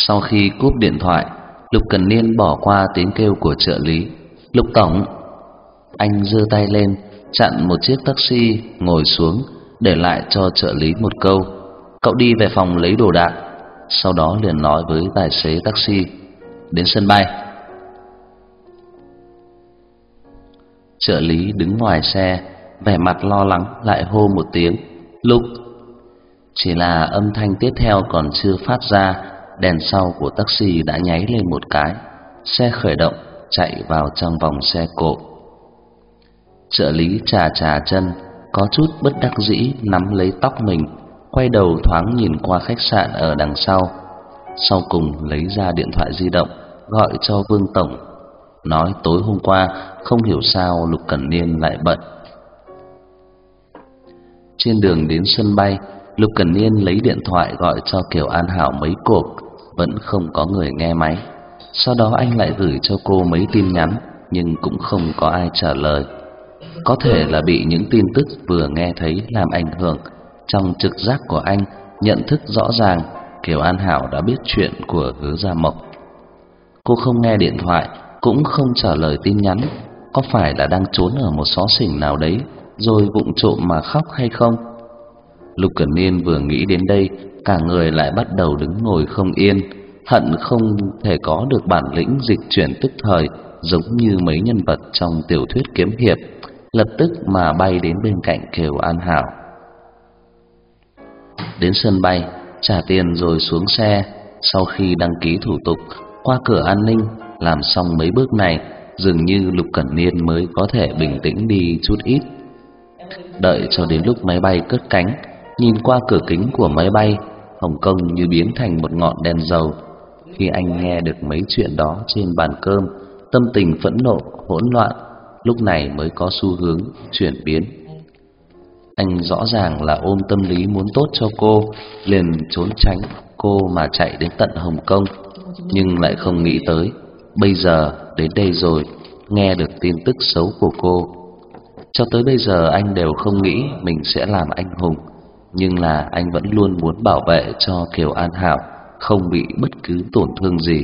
Sau khi cúp điện thoại, Lục Cẩn Niên bỏ qua tiếng kêu của trợ lý. "Lục tổng." Anh giơ tay lên chặn một chiếc taxi, ngồi xuống, để lại cho trợ lý một câu: "Cậu đi về phòng lấy đồ đạc." Sau đó liền nói với tài xế taxi: "Đến sân bay." Trợ lý đứng ngoài xe, vẻ mặt lo lắng lại hô một tiếng: "Lục." Chỉ là âm thanh tiếp theo còn chưa phát ra, đèn sau của taxi đã nháy lên một cái, xe khởi động chạy vào trong vòng xe cộ. Trợ lý chà chân, có chút bất đắc dĩ nắm lấy tóc mình, quay đầu thoáng nhìn qua khách sạn ở đằng sau. Sau cùng lấy ra điện thoại di động gọi cho Vương tổng, nói tối hôm qua không hiểu sao Lục Cẩn Niên lại bận. Trên đường đến sân bay, Lục Cẩn Niên lấy điện thoại gọi cho Kiều An Hảo mấy cuộc, vẫn không có người nghe máy. Sau đó anh lại gửi cho cô mấy tin nhắn, nhưng cũng không có ai trả lời. Có thể là bị những tin tức vừa nghe thấy làm ảnh hưởng. Trong trực giác của anh nhận thức rõ ràng Kiều An Hảo đã biết chuyện của Hứa Gia Mộc. Cô không nghe điện thoại, cũng không trả lời tin nhắn. Có phải là đang trốn ở một xó xỉnh nào đấy, rồi vụng trộm mà khóc hay không? Lục Cẩn Niên vừa nghĩ đến đây, cả người lại bắt đầu đứng ngồi không yên, hận không thể có được bản lĩnh dịch chuyển tức thời, giống như mấy nhân vật trong tiểu thuyết kiếm hiệp, lập tức mà bay đến bên cạnh Kiều An Hảo. Đến sân bay, trả tiền rồi xuống xe. Sau khi đăng ký thủ tục, qua cửa an ninh, làm xong mấy bước này, dường như Lục Cẩn Niên mới có thể bình tĩnh đi chút ít. Đợi cho đến lúc máy bay cất cánh, nhìn qua cửa kính của máy bay, Hồng Kông như biến thành một ngọn đèn dầu. Khi anh nghe được mấy chuyện đó trên bàn cơm, tâm tình phẫn nộ, hỗn loạn lúc này mới có xu hướng chuyển biến. Anh rõ ràng là ôm tâm lý muốn tốt cho cô, liền trốn tránh cô mà chạy đến tận Hồng Kông, nhưng lại không nghĩ tới bây giờ đến đây rồi, nghe được tin tức xấu của cô. Cho tới bây giờ anh đều không nghĩ mình sẽ làm anh hùng, nhưng là anh vẫn luôn muốn bảo vệ cho Kiều An Hảo không bị bất cứ tổn thương gì.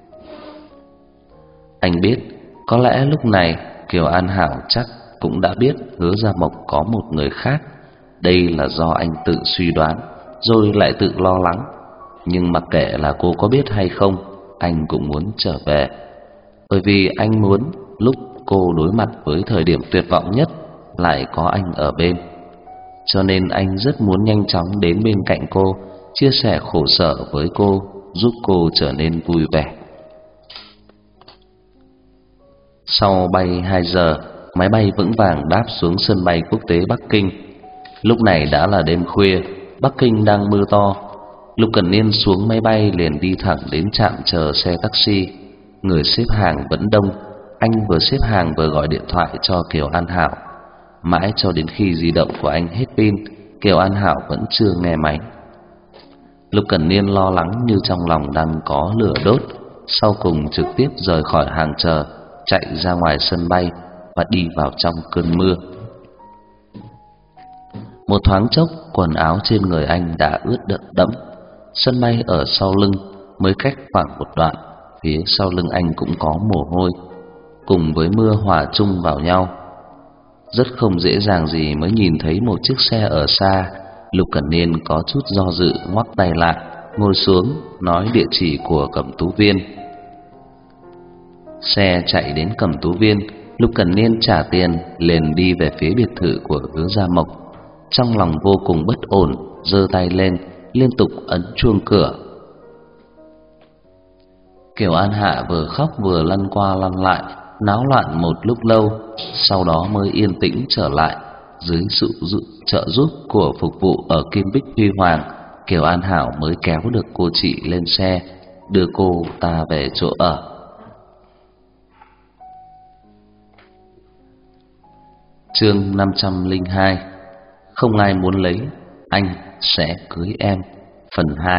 Anh biết, có lẽ lúc này Kiều An Hảo chắc cũng đã biết Hứa Gia Mộc có một người khác. Đây là do anh tự suy đoán, rồi lại tự lo lắng. Nhưng mặc kệ là cô có biết hay không, anh cũng muốn trở về. Bởi vì anh muốn lúc cô đối mặt với thời điểm tuyệt vọng nhất, lại có anh ở bên. Cho nên anh rất muốn nhanh chóng đến bên cạnh cô, chia sẻ khổ sở với cô, giúp cô trở nên vui vẻ. Sau bay 2 giờ, máy bay vững vàng đáp xuống sân bay quốc tế Bắc Kinh. Lúc này đã là đêm khuya, Bắc Kinh đang mưa to. Lục Cẩn Niên xuống máy bay liền đi thẳng đến trạm chờ xe taxi. Người xếp hàng vẫn đông, anh vừa xếp hàng vừa gọi điện thoại cho Kiều An Hảo. Mãi cho đến khi di động của anh hết pin, Kiều An Hảo vẫn chưa nghe máy. Lục Cẩn Niên lo lắng như trong lòng đang có lửa đốt, sau cùng trực tiếp rời khỏi hàng chờ, chạy ra ngoài sân bay và đi vào trong cơn mưa. Một thoáng chốc, quần áo trên người anh đã ướt đẫm. Sân bay ở sau lưng, mới cách khoảng một đoạn, phía sau lưng anh cũng có mồ hôi, cùng với mưa hòa chung vào nhau. Rất không dễ dàng gì mới nhìn thấy một chiếc xe ở xa. Lục Cẩn Niên có chút do dự, ngoắc tay lại, ngồi xuống, nói địa chỉ của Cẩm Tú Viên. Xe chạy đến Cẩm Tú Viên, Lục Cẩn Niên trả tiền, liền đi về phía biệt thự của Hứa Gia Mộc. Trong lòng vô cùng bất ổn, giơ tay lên, liên tục ấn chuông cửa. Kiều An Hạ vừa khóc vừa lăn qua lăn lại, náo loạn một lúc lâu, sau đó mới yên tĩnh trở lại. Dưới sự trợ giúp của phục vụ ở Kim Bích Huy Hoàng, Kiều An Hảo mới kéo được cô chị lên xe, đưa cô ta về chỗ ở. Chương 502. Không ai muốn lấy, anh sẽ cưới em. Phần 2.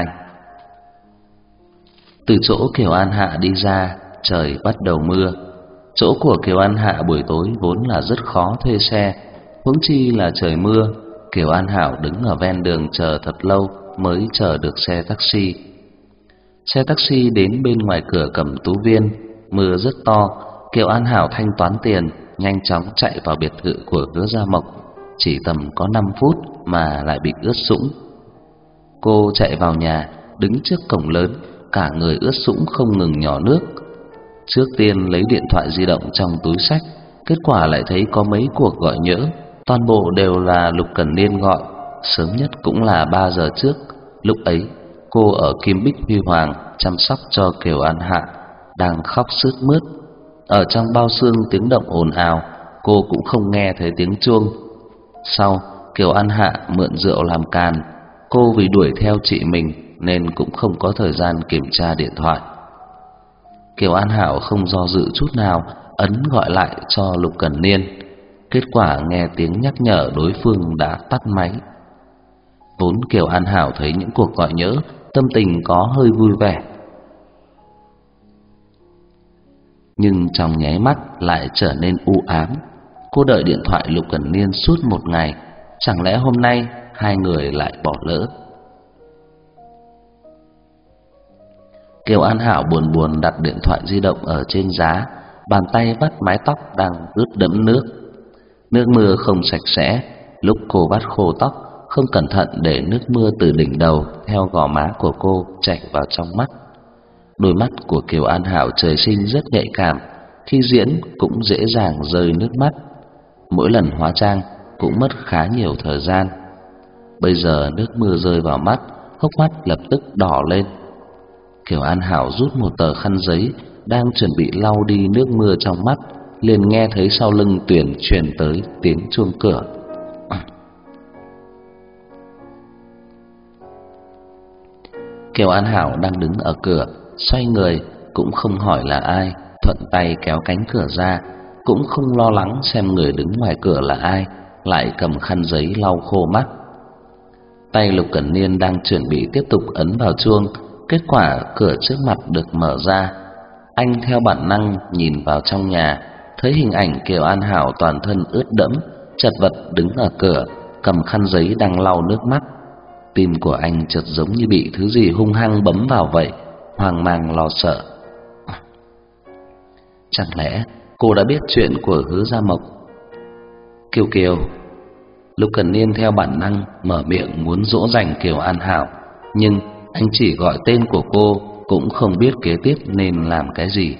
Từ chỗ Kiều An Hạ đi ra, trời bắt đầu mưa. Chỗ của Kiều An Hạ buổi tối vốn là rất khó thuê xe, huống chi là trời mưa. Kiều An Hảo đứng ở ven đường chờ thật lâu mới chờ được xe taxi. Xe taxi đến bên ngoài cửa Cẩm Tú Viên. Mưa rất to. Kiều An Hảo thanh toán tiền, nhanh chóng chạy vào biệt thự của Hứa Gia Mộc. Chỉ tầm có 5 phút mà lại bị ướt sũng. Cô chạy vào nhà, đứng trước cổng lớn, cả người ướt sũng không ngừng nhỏ nước. Trước tiên lấy điện thoại di động trong túi xách, kết quả lại thấy có mấy cuộc gọi nhỡ, toàn bộ đều là Lục Cẩn Niên gọi, sớm nhất cũng là 3 giờ trước. Lúc ấy, cô ở Kim Bích Huy Hoàng chăm sóc cho Kiều An Hạ, đang khóc sướt mướt. Ở trong bao xương tiếng động ồn ào, cô cũng không nghe thấy tiếng chuông. Sau, Kiều An Hạ mượn rượu làm càn, cô vì đuổi theo chị mình nên cũng không có thời gian kiểm tra điện thoại. Kiều An Hảo không do dự chút nào, ấn gọi lại cho Lục Cẩn Niên. Kết quả nghe tiếng nhắc nhở đối phương đã tắt máy. Vốn Kiều An Hảo thấy những cuộc gọi nhỡ, tâm tình có hơi vui vẻ, nhưng trong nháy mắt lại trở nên u ám. Cô đợi điện thoại Lục Cẩn Niên suốt một ngày, chẳng lẽ hôm nay hai người lại bỏ lỡ? Kiều An Hảo buồn buồn đặt điện thoại di động ở trên giá, bàn tay vắt mái tóc đang ướt đẫm nước. Nước mưa không sạch sẽ, lúc cô vắt khô tóc, không cẩn thận để nước mưa từ đỉnh đầu theo gò má của cô chảy vào trong mắt. Đôi mắt của Kiều An Hảo trời sinh rất nhạy cảm, khi diễn cũng dễ dàng rơi nước mắt. Mỗi lần hóa trang cũng mất khá nhiều thời gian. Bây giờ nước mưa rơi vào mắt, hốc mắt lập tức đỏ lên. Kiều An Hảo rút một tờ khăn giấy, đang chuẩn bị lau đi nước mưa trong mắt, liền nghe thấy sau lưng Tuyển truyền tới tiếng chuông cửa. Kiều An Hảo đang đứng ở cửa, xoay người cũng không hỏi là ai, thuận tay kéo cánh cửa ra, cũng không lo lắng xem người đứng ngoài cửa là ai, lại cầm khăn giấy lau khô mắt. Tay Lục Cẩn Niên đang chuẩn bị tiếp tục ấn vào chuông, kết quả cửa trước mặt được mở ra. Anh theo bản năng nhìn vào trong nhà, thấy hình ảnh Kiều An Hảo toàn thân ướt đẫm, chật vật đứng ở cửa, cầm khăn giấy đang lau nước mắt. Tim của anh chợt giống như bị thứ gì hung hăng bấm vào vậy, hoang mang lo sợ. Chẳng lẽ cô đã biết chuyện của Hứa Gia Mộc? Kiều Kiều. Lục Cẩn Niên theo bản năng mở miệng muốn dỗ dành Kiều An Hảo, nhưng anh chỉ gọi tên của cô, cũng không biết kế tiếp nên làm cái gì.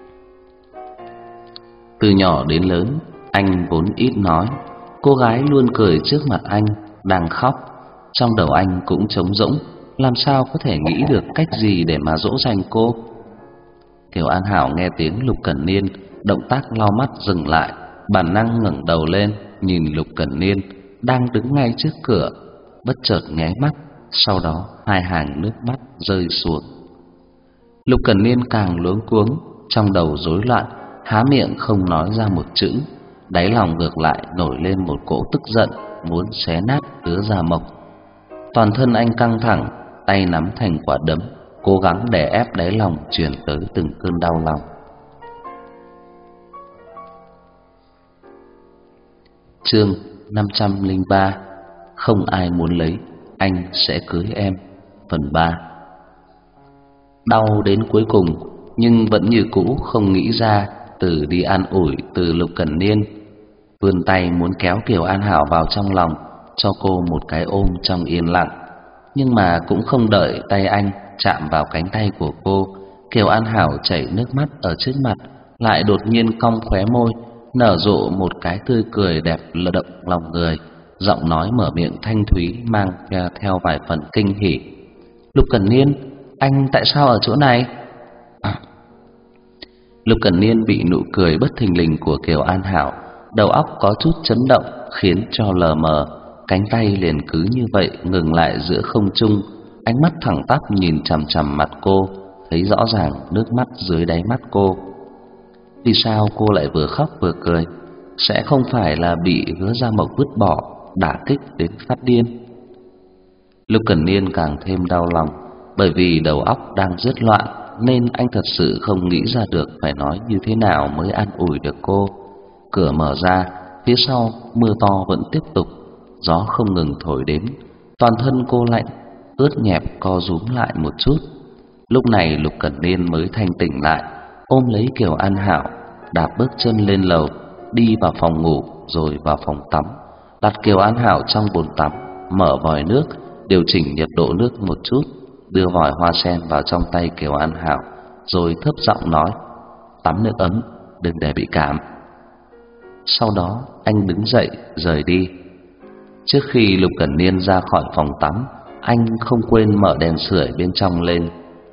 Từ nhỏ đến lớn, anh vốn ít nói, cô gái luôn cười trước mặt anh, đang khóc, trong đầu anh cũng trống rỗng, làm sao có thể nghĩ được cách gì để mà dỗ dành cô. Kiều An Hảo nghe tiếng Lục Cẩn Niên, động tác lau mắt dừng lại, bản năng ngẩng đầu lên, nhìn Lục Cẩn Niên đang đứng ngay trước cửa, bất chợt nháy mắt, sau đó hai hàng nước mắt rơi xuống. Lục Cẩn Niên càng luống cuống, trong đầu rối loạn, há miệng không nói ra một chữ, đáy lòng ngược lại nổi lên một cỗ tức giận, muốn xé nát Hứa Gia Mộc. Toàn thân anh căng thẳng, tay nắm thành quả đấm, cố gắng đè ép đáy lòng truyền tới từng cơn đau lòng. Chương 503: Không ai muốn lấy, anh sẽ cưới em. Phần 3. Đau đến cuối cùng, nhưng vẫn như cũ không nghĩ ra từ đi an ủi từ Lục Cẩn Niên. Vươn tay muốn kéo Kiều An Hảo vào trong lòng, cho cô một cái ôm trong yên lặng. Nhưng mà cũng không đợi tay anh chạm vào cánh tay của cô, Kiều An Hảo chảy nước mắt ở trước mặt, lại đột nhiên cong khóe môi, nở rộ một cái tươi cười đẹp lờ động lòng người, giọng nói mở miệng thanh thúy mang theo vài phần kinh hỉ. Lục Cẩn Niên, anh tại sao ở chỗ này? Lục Cẩn Niên bị nụ cười bất thình lình của Kiều An Hảo, đầu óc có chút chấn động, khiến cho lờ mờ, cánh tay liền cứ như vậy ngừng lại giữa không trung, ánh mắt thẳng tắp nhìn chằm chằm mặt cô, thấy rõ ràng nước mắt dưới đáy mắt cô. Vì sao cô lại vừa khóc vừa cười? Sẽ không phải là bị Hứa Gia Mộc vứt bỏ, đả kích đến phát điên? Lục Cẩn Niên càng thêm đau lòng, bởi vì đầu óc đang rất loạn, nên anh thật sự không nghĩ ra được phải nói như thế nào mới an ủi được cô. Cửa mở ra, phía sau mưa to vẫn tiếp tục, gió không ngừng thổi đến, toàn thân cô lạnh, ướt nhẹp co rúm lại một chút. Lúc này Lục Cẩn Niên mới thanh tỉnh lại, ôm lấy Kiều An Hạo, đạp bước chân lên lầu, đi vào phòng ngủ rồi vào phòng tắm, đặt Kiều An Hạo trong bồn tắm, mở vòi nước, điều chỉnh nhiệt độ nước một chút, đưa vòi hoa sen vào trong tay Kiều An Hạo, rồi thấp giọng nói: "Tắm nước ấm, đừng để bị cảm." Sau đó anh đứng dậy rời đi. Trước khi Lục Cẩn Niên ra khỏi phòng tắm, anh không quên mở đèn sưởi bên trong lên.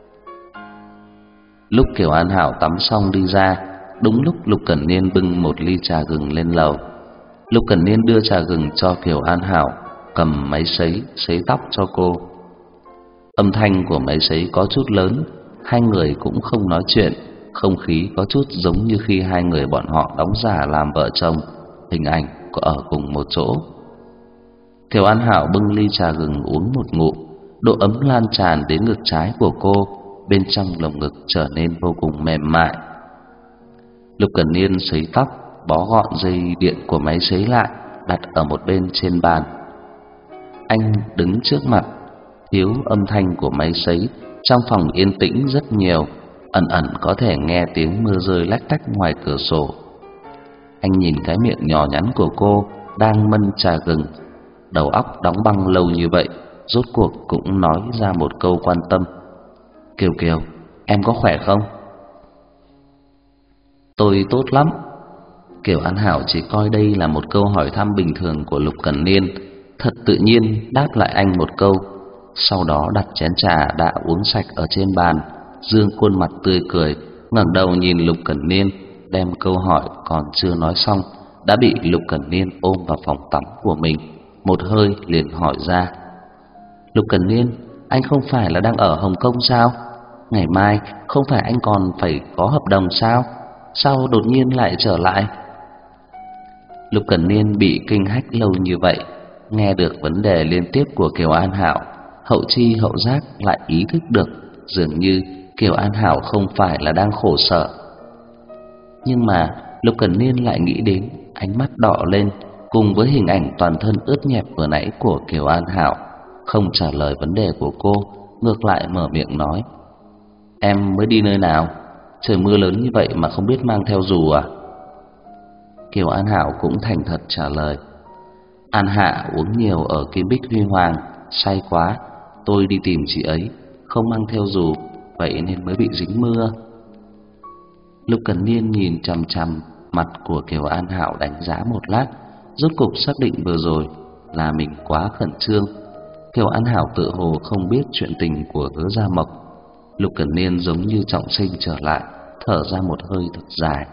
Lúc Kiều An Hạo tắm xong đi ra, đúng lúc Lục Cẩn Niên bưng một ly trà gừng lên lầu. Lục Cẩn Niên đưa trà gừng cho Kiều An Hạo, cầm máy sấy tóc cho cô. Âm thanh của máy sấy có chút lớn, hai người cũng không nói chuyện, không khí có chút giống như khi hai người bọn họ đóng giả làm vợ chồng, hình ảnh có ở cùng một chỗ. Kiều An Hạo bưng ly trà gừng uống một ngụm, độ ấm lan tràn đến ngực trái của cô, bên trong lồng ngực trở nên vô cùng mềm mại. Lục Cẩn Niên sấy tóc, bó gọn dây điện của máy sấy lại, đặt ở một bên trên bàn. Anh đứng trước mặt, thiếu âm thanh của máy sấy, trong phòng yên tĩnh rất nhiều, ẩn ẩn có thể nghe tiếng mưa rơi lách tách ngoài cửa sổ. Anh nhìn cái miệng nhỏ nhắn của cô đang mân trà gừng, đầu óc đóng băng lâu như vậy, rốt cuộc cũng nói ra một câu quan tâm: "Kiều Kiều, em có khỏe không?" "Tôi tốt lắm." Kiều An Hạo chỉ coi đây là một câu hỏi thăm bình thường của Lục Cẩn Niên, thật tự nhiên đáp lại anh một câu, sau đó đặt chén trà đã uống sạch ở trên bàn, dương khuôn mặt tươi cười, ngẩng đầu nhìn Lục Cẩn Niên, đem câu hỏi còn chưa nói xong đã bị Lục Cẩn Niên ôm vào phòng tắm của mình, một hơi liền hỏi ra: "Lục Cẩn Niên, anh không phải là đang ở Hồng Kông sao? Ngày mai không phải anh còn phải có hợp đồng sao? Sao đột nhiên lại trở lại?" Lục Cẩn Niên bị kinh hách lâu như vậy, nghe được vấn đề liên tiếp của Kiều An Hạo, hậu chi hậu giác lại ý thức được dường như Kiều An Hạo không phải là đang khổ sở. Nhưng mà Lục Cẩn Niên lại nghĩ đến ánh mắt đỏ lên cùng với hình ảnh toàn thân ướt nhẹp vừa nãy của Kiều An Hạo, không trả lời vấn đề của cô, ngược lại mở miệng nói: "Em mới đi nơi nào? Trời mưa lớn như vậy mà không biết mang theo dù à?" Kiều An Hạo cũng thành thật trả lời: "An Hạ uống nhiều ở Kim Bích Huy Hoàng, say quá, tôi đi tìm chị ấy, không mang theo dù, vậy nên mới bị dính mưa." Lục Cẩn Niên nhìn chằm chằm mặt của Kiều An Hạo đánh giá một lát, rốt cục xác định vừa rồi là mình quá khẩn trương. Kiều An Hạo tự hồ không biết chuyện tình của Hứa Gia Mộc. Lục Cẩn Niên giống như trọng sinh trở lại, thở ra một hơi thật dài.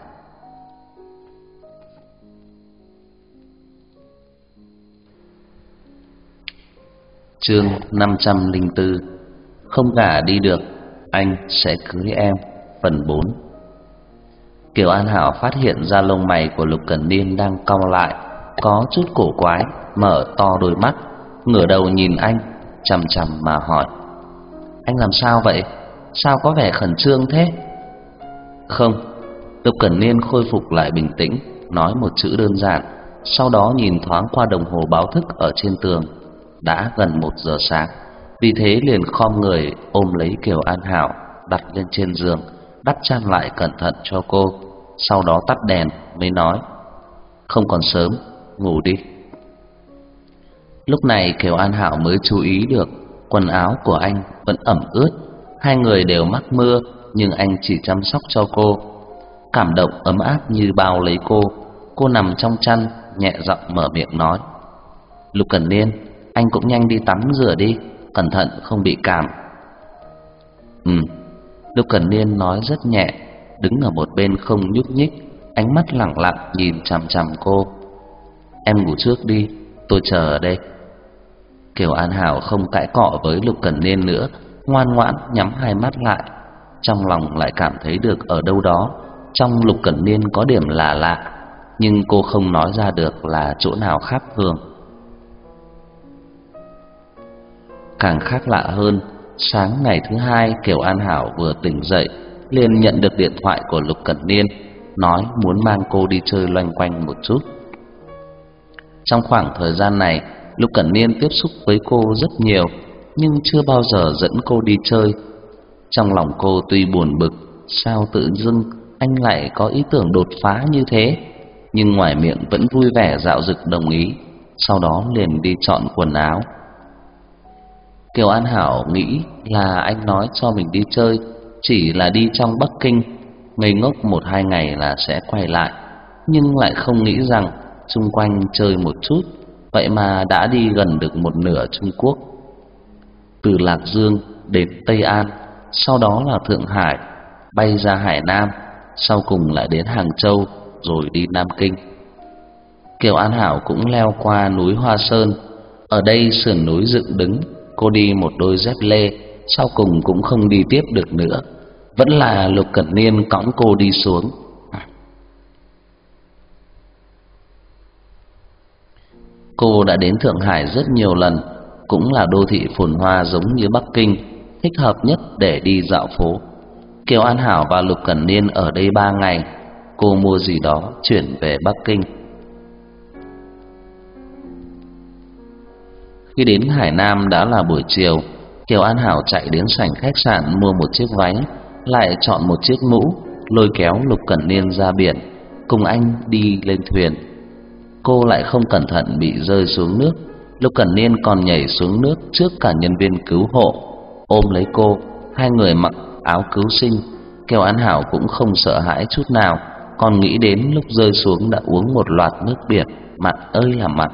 Chương 504: Không gả đi được, anh sẽ cưới em. Phần 4. Kiều An Hạo phát hiện ra lông mày của Lục Cẩn Niên đang cau lại, có chút cổ quái, mở to đôi mắt, ngửa đầu nhìn anh, chằm chằm mà hỏi: "Anh làm sao vậy? Sao có vẻ khẩn trương thế?" "Không." Lục Cẩn Niên khôi phục lại bình tĩnh, nói một chữ đơn giản, sau đó nhìn thoáng qua đồng hồ báo thức ở trên tường. Đã gần 1 giờ sáng, vì thế liền khom người ôm lấy Kiều An Hạo, đặt lên trên giường, đắp chăn lại cẩn thận cho cô, sau đó tắt đèn mới nói: "Không còn sớm, ngủ đi." Lúc này Kiều An Hạo mới chú ý được quần áo của anh vẫn ẩm ướt, hai người đều mắc mưa, nhưng anh chỉ chăm sóc cho cô. Cảm động ấm áp như bao lấy cô nằm trong chăn, nhẹ giọng mở miệng nói: "Lục Cẩn Niên, anh cũng nhanh đi tắm rửa đi, cẩn thận không bị cảm." Lục Cẩn Niên nói rất nhẹ, đứng ở một bên không nhúc nhích, ánh mắt lặng lặng nhìn chằm chằm cô. "Em ngủ trước đi, tôi chờ ở đây." Kiều An Hạo không cãi cọ với Lục Cẩn Niên nữa, ngoan ngoãn nhắm hai mắt lại. Trong lòng lại cảm thấy được ở đâu đó trong Lục Cẩn Niên có điểm lạ lạ, nhưng cô không nói ra được là chỗ nào khác thường. Càng khác lạ hơn, sáng ngày thứ hai Kiều An Hạo vừa tỉnh dậy liền nhận được điện thoại của Lục Cẩn Niên, nói muốn mang cô đi chơi loanh quanh một chút. Trong khoảng thời gian này, Lục Cẩn Niên tiếp xúc với cô rất nhiều, nhưng chưa bao giờ dẫn cô đi chơi. Trong lòng cô tuy buồn bực, sao tự dưng anh lại có ý tưởng đột phá như thế, nhưng ngoài miệng vẫn vui vẻ dạo dực đồng ý, sau đó liền đi chọn quần áo. Kiều An Hảo nghĩ là anh nói cho mình đi chơi chỉ là đi trong Bắc Kinh, ngây ngốc 1-2 ngày là sẽ quay lại, nhưng lại không nghĩ rằng xung quanh chơi một chút, vậy mà đã đi gần được một nửa Trung Quốc. Từ Lạc Dương đến Tây An, sau đó là Thượng Hải, bay ra Hải Nam, sau cùng lại đến Hàng Châu, rồi đi Nam Kinh. Kiều An Hảo cũng leo qua núi Hoa Sơn, ở đây sườn núi dựng đứng, cô đi một đôi dép lê, sau cùng cũng không đi tiếp được nữa, vẫn là Lục Cẩn Niên cõng cô đi xuống. Cô đã đến Thượng Hải rất nhiều lần, cũng là đô thị phồn hoa giống như Bắc Kinh, thích hợp nhất để đi dạo phố. Kiều An Hảo và Lục Cẩn Niên ở đây 3 ngày, cô mua gì đó chuyển về Bắc Kinh. Khi đến Hải Nam đã là buổi chiều, Kiều An Hảo chạy đến sảnh khách sạn mua một chiếc váy, lại chọn một chiếc mũ, lôi kéo Lục Cẩn Niên ra biển, cùng anh đi lên thuyền. Cô lại không cẩn thận bị rơi xuống nước, Lục Cẩn Niên còn nhảy xuống nước trước cả nhân viên cứu hộ, ôm lấy cô, hai người mặc áo cứu sinh. Kiều An Hảo cũng không sợ hãi chút nào, còn nghĩ đến lúc rơi xuống đã uống một loạt nước biển, mặn ơi là mặn.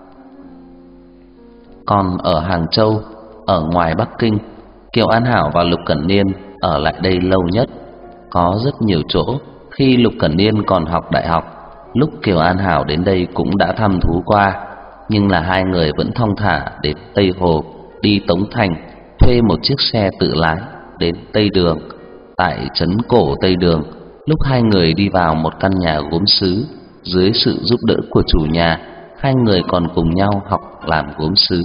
Còn ở Hàng Châu, ở ngoài Bắc Kinh, Kiều An Hảo và Lục Cẩn Niên ở lại đây lâu nhất. Có rất nhiều chỗ, khi Lục Cẩn Niên còn học đại học, lúc Kiều An Hảo đến đây cũng đã thăm thú qua, nhưng là hai người vẫn thong thả đến Tây Hồ, đi Tống Thành, thuê một chiếc xe tự lái đến Tây Đường. Tại trấn cổ Tây Đường, lúc hai người đi vào một căn nhà gốm sứ, dưới sự giúp đỡ của chủ nhà, hai người còn cùng nhau học làm gốm sứ.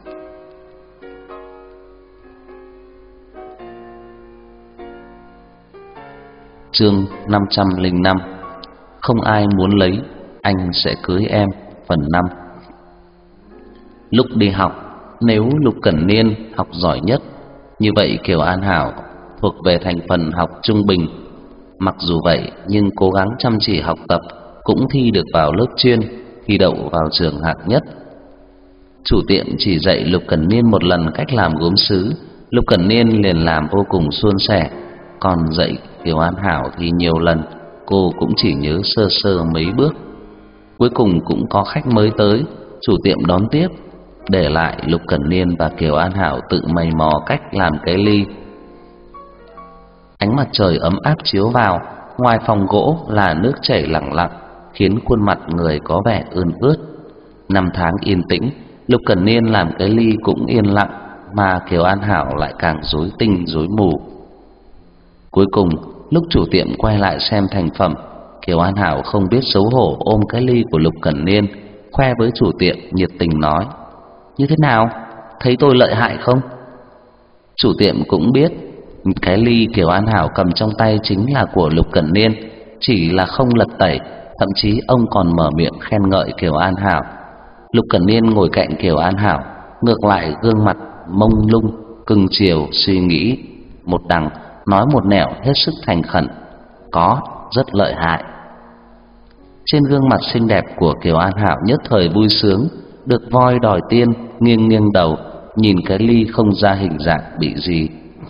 Chương 505: Không ai muốn lấy, anh sẽ cưới em. Phần 5. Lúc đi học, nếu Lục Cẩn Niên học giỏi nhất, như vậy Kiều An Hảo thuộc về thành phần học trung bình. Mặc dù vậy, nhưng cố gắng chăm chỉ học tập, cũng thi được vào lớp chuyên, thi đậu vào trường hạng nhất. Chủ tiệm chỉ dạy Lục Cẩn Niên một lần cách làm gốm sứ, Lục Cẩn Niên liền làm vô cùng suôn sẻ. Còn dạy Kiều An Hảo thì nhiều lần, cô cũng chỉ nhớ sơ sơ mấy bước. Cuối cùng cũng có khách mới tới, chủ tiệm đón tiếp, để lại Lục Cẩn Niên và Kiều An Hảo tự mày mò cách làm cái ly. Ánh mặt trời ấm áp chiếu vào, ngoài phòng gỗ là nước chảy lặng lặng, khiến khuôn mặt người có vẻ ươn ướt. 5 tháng yên tĩnh, Lục Cẩn Niên làm cái ly cũng yên lặng, mà Kiều An Hảo lại càng rối tinh rối mù. Cuối cùng, lúc chủ tiệm quay lại xem thành phẩm, Kiều An Hảo không biết xấu hổ ôm cái ly của Lục Cẩn Niên, khoe với chủ tiệm, nhiệt tình nói: "Như thế nào? Thấy tôi lợi hại không?" Chủ tiệm cũng biết cái ly Kiều An Hảo cầm trong tay chính là của Lục Cẩn Niên, chỉ là không lật tẩy, thậm chí ông còn mở miệng khen ngợi Kiều An Hảo. Lục Cẩn Niên ngồi cạnh Kiều An Hảo, ngược lại gương mặt mông lung, cưng chiều suy nghĩ một đằng, nói một nẻo hết sức thành khẩn: "Có, rất lợi hại." Trên gương mặt xinh đẹp của Kiều An Hảo nhất thời vui sướng, được voi đòi tiên, nghiêng nghiêng đầu, nhìn cái ly không ra hình dạng bị gì.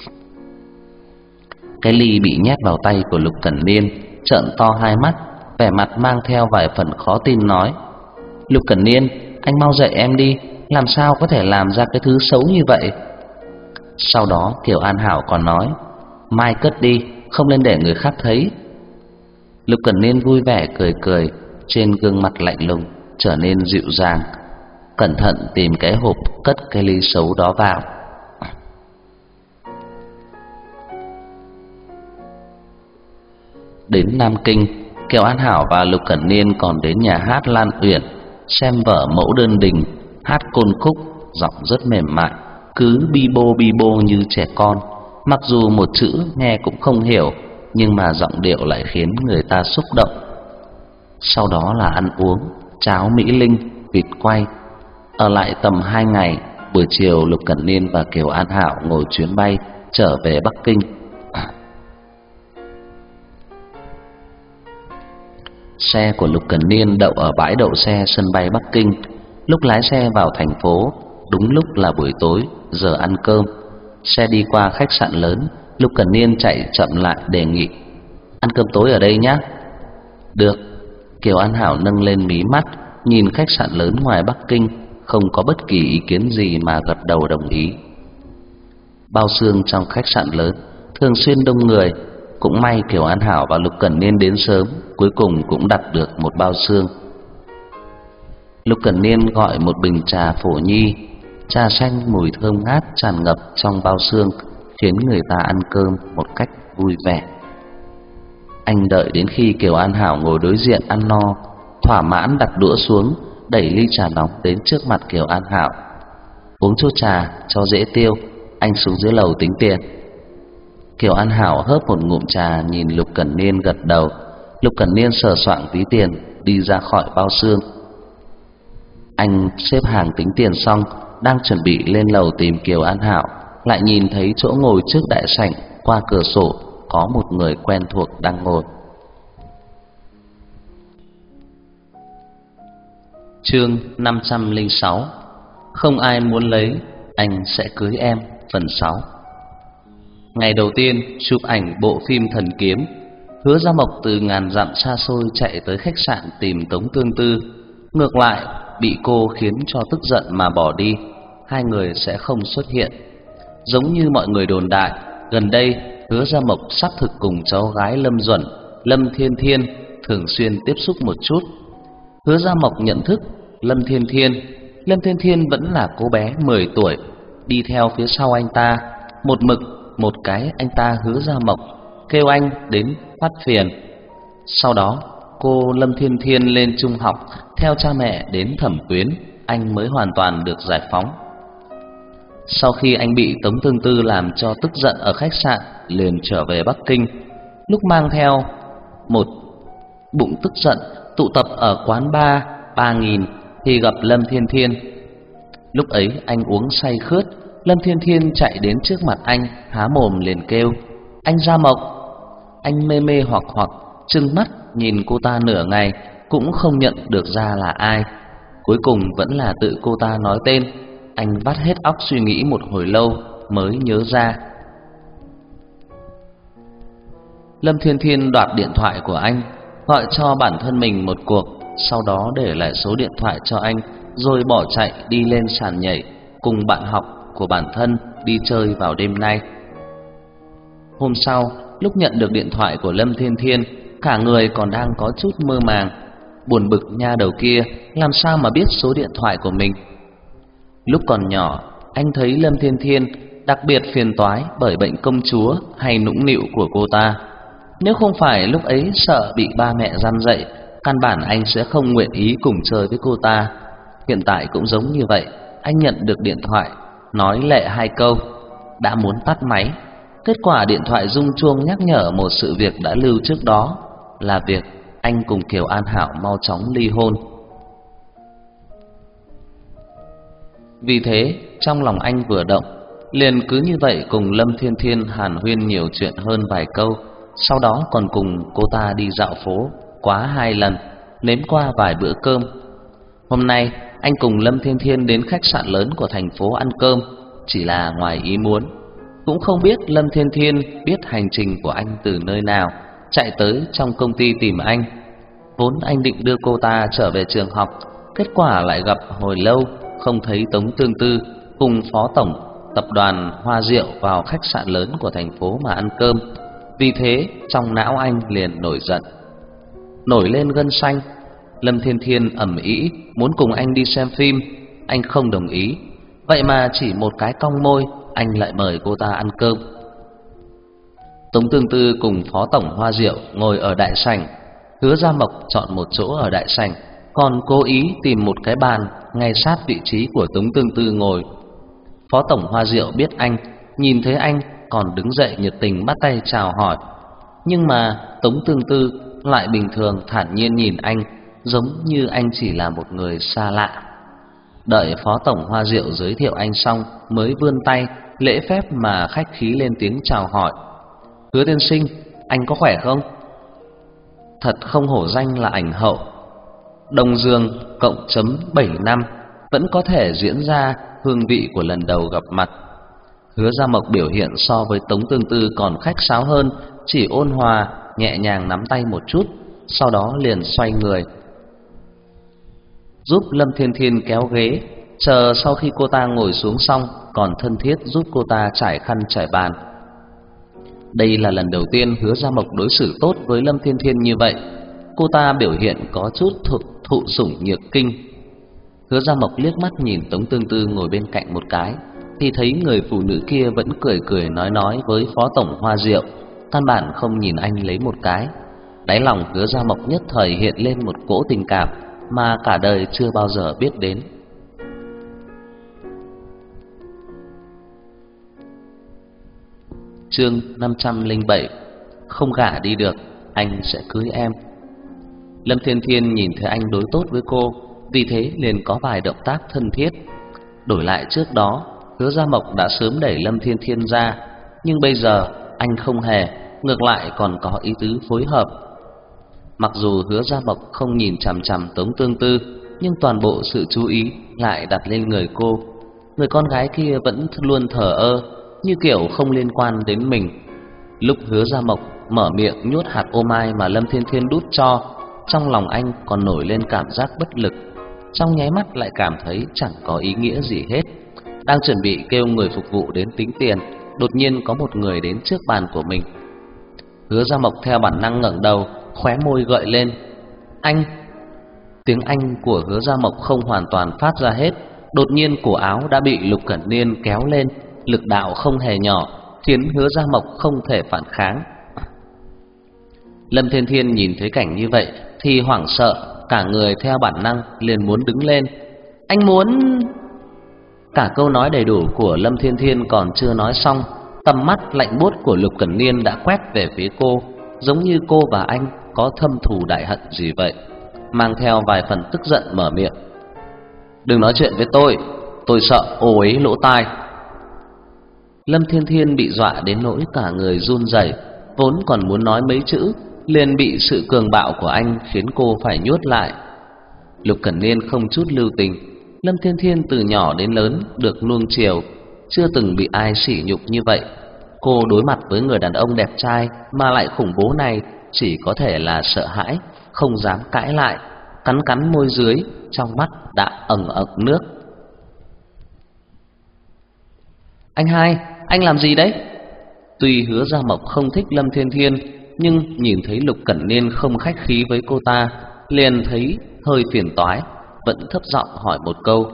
Cái ly bị nhét vào tay của Lục Cẩn Niên, trợn to hai mắt, vẻ mặt mang theo vài phần khó tin nói: "Lục Cẩn Niên, anh mau dạy em đi, làm sao có thể làm ra cái thứ xấu như vậy?" Sau đó Kiều An Hảo còn nói: "Mai cất đi, không nên để người khác thấy." Lục Cẩn Niên vui vẻ cười cười, trên gương mặt lạnh lùng trở nên dịu dàng, cẩn thận tìm cái hộp cất cái ly xấu đó vào. Đến Nam Kinh, Kiều An Hảo và Lục Cẩn Niên còn đến nhà hát Lan Uyển xem vở Mẫu Đơn Đình, hát côn khúc, giọng rất mềm mại, cứ bi bô như trẻ con. Mặc dù một chữ nghe cũng không hiểu, nhưng mà giọng điệu lại khiến người ta xúc động. Sau đó là ăn uống, cháo Mỹ Linh, vịt quay. Ở lại tầm 2 ngày, buổi chiều Lục Cẩn Niên và Kiều An Hảo ngồi chuyến bay trở về Bắc Kinh. Xe của Lục Cẩn Niên đậu ở bãi đậu xe sân bay Bắc Kinh. Lúc lái xe vào thành phố, đúng lúc là buổi tối, giờ ăn cơm. Xe đi qua khách sạn lớn, Lục Cẩn Niên chạy chậm lại đề nghị: "Ăn cơm tối ở đây nhé." "Được." Kiều An Hảo nâng lên mí mắt, nhìn khách sạn lớn ngoài Bắc Kinh, không có bất kỳ ý kiến gì mà gật đầu đồng ý. Bao xương trong khách sạn lớn thường xuyên đông người, cũng may Kiều An Hảo và Lục Cẩn Niên đến sớm, cuối cùng cũng đặt được một bao xương. Lục Cẩn Niên gọi một bình trà phổ nhi, trà xanh mùi thơm ngát tràn ngập trong bao xương, khiến người ta ăn cơm một cách vui vẻ. Anh đợi đến khi Kiều An Hảo ngồi đối diện ăn no, thỏa mãn đặt đũa xuống, đẩy ly trà nóng đến trước mặt Kiều An Hảo. "Uống chút trà cho dễ tiêu, anh xuống dưới lầu tính tiền." Kiều An Hảo hớp một ngụm trà, nhìn Lục Cẩn Niên gật đầu. Lục Cẩn Niên sờ soạng ví tiền, đi ra khỏi bao xương. Anh xếp hàng tính tiền xong, đang chuẩn bị lên lầu tìm Kiều An Hảo, lại nhìn thấy chỗ ngồi trước đại sảnh, qua cửa sổ có một người quen thuộc đang ngồi. Chương 506: Không ai muốn lấy, anh sẽ cưới em, phần 6. Ngày đầu tiên chụp ảnh bộ phim Thần Kiếm, Hứa Gia Mộc từ ngàn dặm xa xôi chạy tới khách sạn tìm Tống Tương Tư. Ngược lại, bị cô khiến cho tức giận mà bỏ đi, hai người sẽ không xuất hiện. Giống như mọi người đồn đại, gần đây Hứa Gia Mộc xác thực cùng cháu gái Lâm Duẩn, Lâm Thiên Thiên thường xuyên tiếp xúc một chút. Hứa Gia Mộc nhận thức Lâm Thiên Thiên vẫn là cô bé 10 tuổi, đi theo phía sau anh ta, một mực một cái anh ta Hứa Gia Mộc kêu anh đến phát phiền. Sau đó cô Lâm Thiên Thiên lên trung học, theo cha mẹ đến Thẩm Quyến, anh mới hoàn toàn được giải phóng. Sau khi anh bị Tống Tương Tư làm cho tức giận ở khách sạn, liền trở về Bắc Kinh. Lúc mang theo một bụng tức giận tụ tập ở quán bar 3000 thì gặp Lâm Thiên Thiên. Lúc ấy anh uống say khướt, Lâm Thiên Thiên chạy đến trước mặt anh, há mồm liền kêu: "Anh Gia Mộc." Anh mê mê hoặc trừng mắt nhìn cô ta nửa ngày, cũng không nhận được ra là ai. Cuối cùng vẫn là tự cô ta nói tên. Anh vắt hết óc suy nghĩ một hồi lâu mới nhớ ra. Lâm Thiên Thiên đoạt điện thoại của anh, gọi cho bản thân mình một cuộc, sau đó để lại số điện thoại cho anh, rồi bỏ chạy đi lên sàn nhảy cùng bạn học của bản thân đi chơi vào đêm nay. Hôm sau, lúc nhận được điện thoại của Lâm Thiên Thiên, cả người còn đang có chút mơ màng, buồn bực nha đầu kia làm sao mà biết số điện thoại của mình. Lúc còn nhỏ, anh thấy Lâm Thiên Thiên đặc biệt phiền toái bởi bệnh công chúa hay nũng nịu của cô ta. Nếu không phải lúc ấy sợ bị ba mẹ răn dạy, căn bản anh sẽ không nguyện ý cùng chơi với cô ta. Hiện tại cũng giống như vậy, anh nhận được điện thoại, nói lệ hai câu, đã muốn tắt máy. Kết quả điện thoại rung chuông nhắc nhở một sự việc đã lưu trước đó, là việc anh cùng Kiều An Hảo mau chóng ly hôn. Vì thế, trong lòng anh vừa động, liền cứ như vậy cùng Lâm Thiên Thiên hàn huyên nhiều chuyện hơn vài câu, sau đó còn cùng cô ta đi dạo phố quá 2 lần, nếm qua vài bữa cơm. Hôm nay anh cùng Lâm Thiên Thiên đến khách sạn lớn của thành phố ăn cơm, chỉ là ngoài ý muốn. Cũng không biết Lâm Thiên Thiên biết hành trình của anh từ nơi nào, chạy tới trong công ty tìm anh. Vốn anh định đưa cô ta trở về trường học, kết quả lại gặp hồi lâu không thấy Tống Tương Tư cùng phó tổng tập đoàn Hoa Diệu vào khách sạn lớn của thành phố mà ăn cơm. Vì thế trong não anh liền nổi giận, nổi lên gân xanh. Lâm Thiên Thiên ầm ĩ muốn cùng anh đi xem phim, anh không đồng ý. Vậy mà chỉ một cái cong môi, anh lại mời cô ta ăn cơm. Tống Tương Tư cùng phó tổng Hoa Diệu ngồi ở đại sảnh, Hứa Gia Mộc chọn một chỗ ở đại sảnh, còn cố ý tìm một cái bàn ngay sát vị trí của Tống Tương Tư ngồi. Phó tổng Hoa Diệu biết anh, nhìn thấy anh còn đứng dậy nhiệt tình bắt tay chào hỏi. Nhưng mà Tống Tương Tư lại bình thường thản nhiên nhìn anh, giống như anh chỉ là một người xa lạ. Đợi phó tổng Hoa Diệu giới thiệu anh xong, mới vươn tay lễ phép mà khách khí lên tiếng chào hỏi. Hứa tiên sinh, anh có khỏe không? Thật không hổ danh là ảnh hậu. Đông Dương cộng chấm 7 năm vẫn có thể diễn ra hương vị của lần đầu gặp mặt. Hứa Gia Mộc biểu hiện so với Tống Tương Tư còn khách sáo hơn, chỉ ôn hòa nhẹ nhàng nắm tay một chút, sau đó liền xoay người giúp Lâm Thiên Thiên kéo ghế, chờ sau khi cô ta ngồi xuống xong còn thân thiết giúp cô ta trải khăn trải bàn. Đây là lần đầu tiên Hứa Gia Mộc đối xử tốt với Lâm Thiên Thiên như vậy. Cô ta biểu hiện có chút thụ sủng nhược kinh. Hứa Gia Mộc liếc mắt nhìn Tống Tương Tư ngồi bên cạnh một cái, thì thấy người phụ nữ kia vẫn cười cười nói với Phó Tổng Hoa Diệu, căn bản không nhìn anh lấy một cái. Đáy lòng Hứa Gia Mộc nhất thời hiện lên một cỗ tình cảm mà cả đời chưa bao giờ biết đến. Chương 507: Không gả đi được, anh sẽ cưới em. Lâm Thiên Thiên nhìn thấy anh đối tốt với cô, vì thế liền có vài động tác thân thiết. Đổi lại trước đó, Hứa Gia Mộc đã sớm đẩy Lâm Thiên Thiên ra, nhưng bây giờ anh không hề, ngược lại còn có ý tứ phối hợp. Mặc dù Hứa Gia Mộc không nhìn chằm chằm Tống Tương Tư, nhưng toàn bộ sự chú ý lại đặt lên người cô. Người con gái kia vẫn luôn thờ ơ, như kiểu không liên quan đến mình. Lúc Hứa Gia Mộc mở miệng nhốt hạt ô mai mà Lâm Thiên Thiên đút cho, trong lòng anh còn nổi lên cảm giác bất lực. Trong nháy mắt lại cảm thấy chẳng có ý nghĩa gì hết. Đang chuẩn bị kêu người phục vụ đến tính tiền, đột nhiên có một người đến trước bàn của mình. Hứa Gia Mộc theo bản năng ngẩng đầu, khóe môi gợi lên. Anh. Tiếng Anh của Hứa Gia Mộc không hoàn toàn phát ra hết. Đột nhiên cổ áo đã bị Lục Cẩn Niên kéo lên, lực đạo không hề nhỏ, khiến Hứa Gia Mộc không thể phản kháng. Lâm Thiên Thiên nhìn thấy cảnh như vậy thì hoảng sợ, cả người theo bản năng liền muốn đứng lên. Anh muốn... Cả câu nói đầy đủ của Lâm Thiên Thiên còn chưa nói xong, tầm mắt lạnh buốt của Lục Cẩn Niên đã quét về phía cô, giống như cô và anh có thâm thù đại hận gì vậy, mang theo vài phần tức giận mở miệng. Đừng nói chuyện với tôi sợ ô uế lỗ tai. Lâm Thiên Thiên bị dọa đến nỗi cả người run rẩy, vốn còn muốn nói mấy chữ, liền bị sự cường bạo của anh khiến cô phải nhốt lại. Lục Cẩn Niên không chút lưu tình. Lâm Thiên Thiên từ nhỏ đến lớn được nuông chiều, chưa từng bị ai sỉ nhục như vậy. Cô đối mặt với người đàn ông đẹp trai mà lại khủng bố này, chỉ có thể là sợ hãi, không dám cãi lại, cắn môi dưới, trong mắt đã ẩn nước. Anh hai, anh làm gì đấy? Tuy Hứa Gia Mộc không thích Lâm Thiên Thiên, nhưng nhìn thấy Lục Cẩn Niên không khách khí với cô ta, liền thấy hơi phiền toái, vẫn thấp giọng hỏi một câu.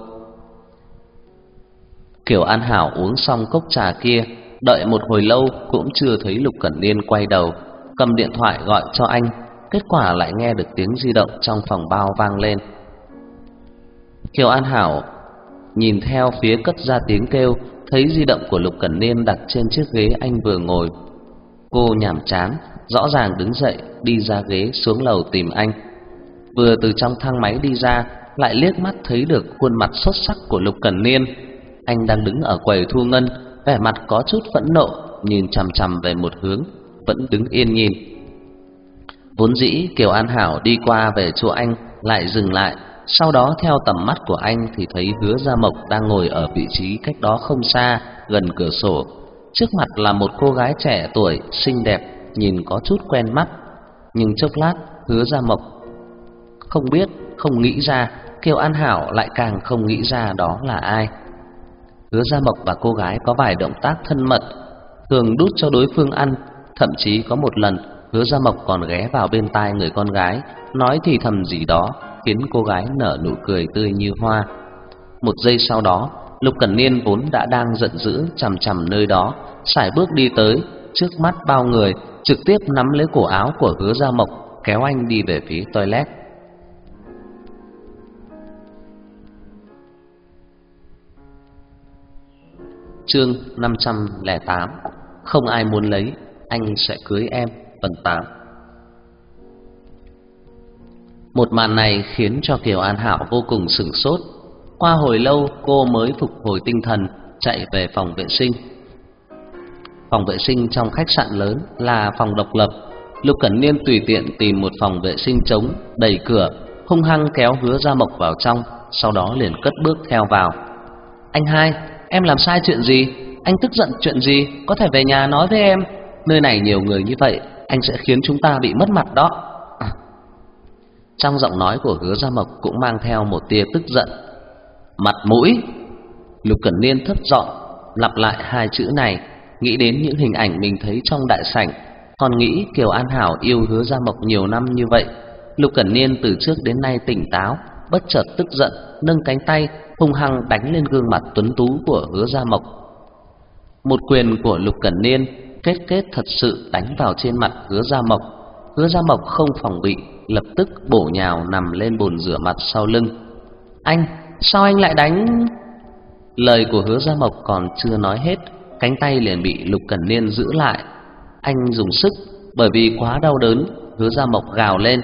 Kiều An Hảo uống xong cốc trà kia, đợi một hồi lâu cũng chưa thấy Lục Cẩn Niên quay đầu, cầm điện thoại gọi cho anh, kết quả lại nghe được tiếng di động trong phòng bao vang lên. Kiều An Hảo nhìn theo phía cất ra tiếng kêu, thấy di động của Lục Cẩn Niên đặt trên chiếc ghế anh vừa ngồi. Cô nhàm chán, rõ ràng đứng dậy đi ra ghế xuống lầu tìm anh. Vừa từ trong thang máy đi ra, lại liếc mắt thấy được khuôn mặt xuất sắc của Lục Cẩn Niên. Anh đang đứng ở quầy thu ngân, vẻ mặt có chút phẫn nộ, nhìn chằm chằm về một hướng, vẫn đứng yên nhìn. Vốn dĩ Kiều An Hảo đi qua về chỗ anh lại dừng lại, sau đó theo tầm mắt của anh thì thấy Hứa Gia Mộc đang ngồi ở vị trí cách đó không xa, gần cửa sổ. Trước mặt là một cô gái trẻ tuổi xinh đẹp, nhìn có chút quen mắt. Nhưng chốc lát Hứa Gia Mộc không nghĩ ra, Kiều An Hảo lại càng không nghĩ ra đó là ai. Hứa Gia Mộc và cô gái có vài động tác thân mật, thường đút cho đối phương ăn. Thậm chí có một lần Hứa Gia Mộc còn ghé vào bên tai người con gái, nói thì thầm gì đó, khiến cô gái nở nụ cười tươi như hoa. Một giây sau đó, Lục Cẩn Niên vốn đã đang giận dữ chằm chằm nơi đó, sải bước đi tới trước mắt bao người, trực tiếp nắm lấy cổ áo của Hứa Gia Mộc, kéo anh đi về phía toilet. Chương 508: Không ai muốn lấy, anh sẽ cưới em. Phần 8. Một màn này khiến cho Kiều An Hảo vô cùng sửng sốt. Qua hồi lâu cô mới phục hồi tinh thần, chạy về phòng vệ sinh. Phòng vệ sinh trong khách sạn lớn là phòng độc lập. Lục Cẩn Niên tùy tiện tìm một phòng vệ sinh trống, đẩy cửa, hung hăng kéo Hứa Gia Mộc vào trong, sau đó liền cất bước theo vào. Anh hai, em làm sai chuyện gì? Anh tức giận chuyện gì? Có thể về nhà nói với em. Nơi này nhiều người như vậy, anh sẽ khiến chúng ta bị mất mặt đó. Trong giọng nói của Hứa Gia Mộc cũng mang theo một tia tức giận. Mặt mũi. Lục Cẩn Niên thấp giọng lặp lại hai chữ này, nghĩ đến những hình ảnh mình thấy trong đại sảnh, còn nghĩ Kiều An Hảo yêu Hứa Gia Mộc nhiều năm như vậy. Lục Cẩn Niên từ trước đến nay tỉnh táo, bất chợt tức giận, nâng cánh tay hung hăng đánh lên gương mặt tuấn tú của Hứa Gia Mộc. Một quyền của Lục Cẩn Niên kết thật sự đánh vào trên mặt Hứa Gia Mộc. Hứa Gia Mộc không phòng bị, lập tức bổ nhào nằm lên bồn rửa mặt sau lưng. Anh, sao anh lại đánh? Lời của Hứa Gia Mộc còn chưa nói hết, cánh tay liền bị Lục Cẩn Niên giữ lại. Anh dùng sức, bởi vì quá đau đớn. Hứa Gia Mộc gào lên.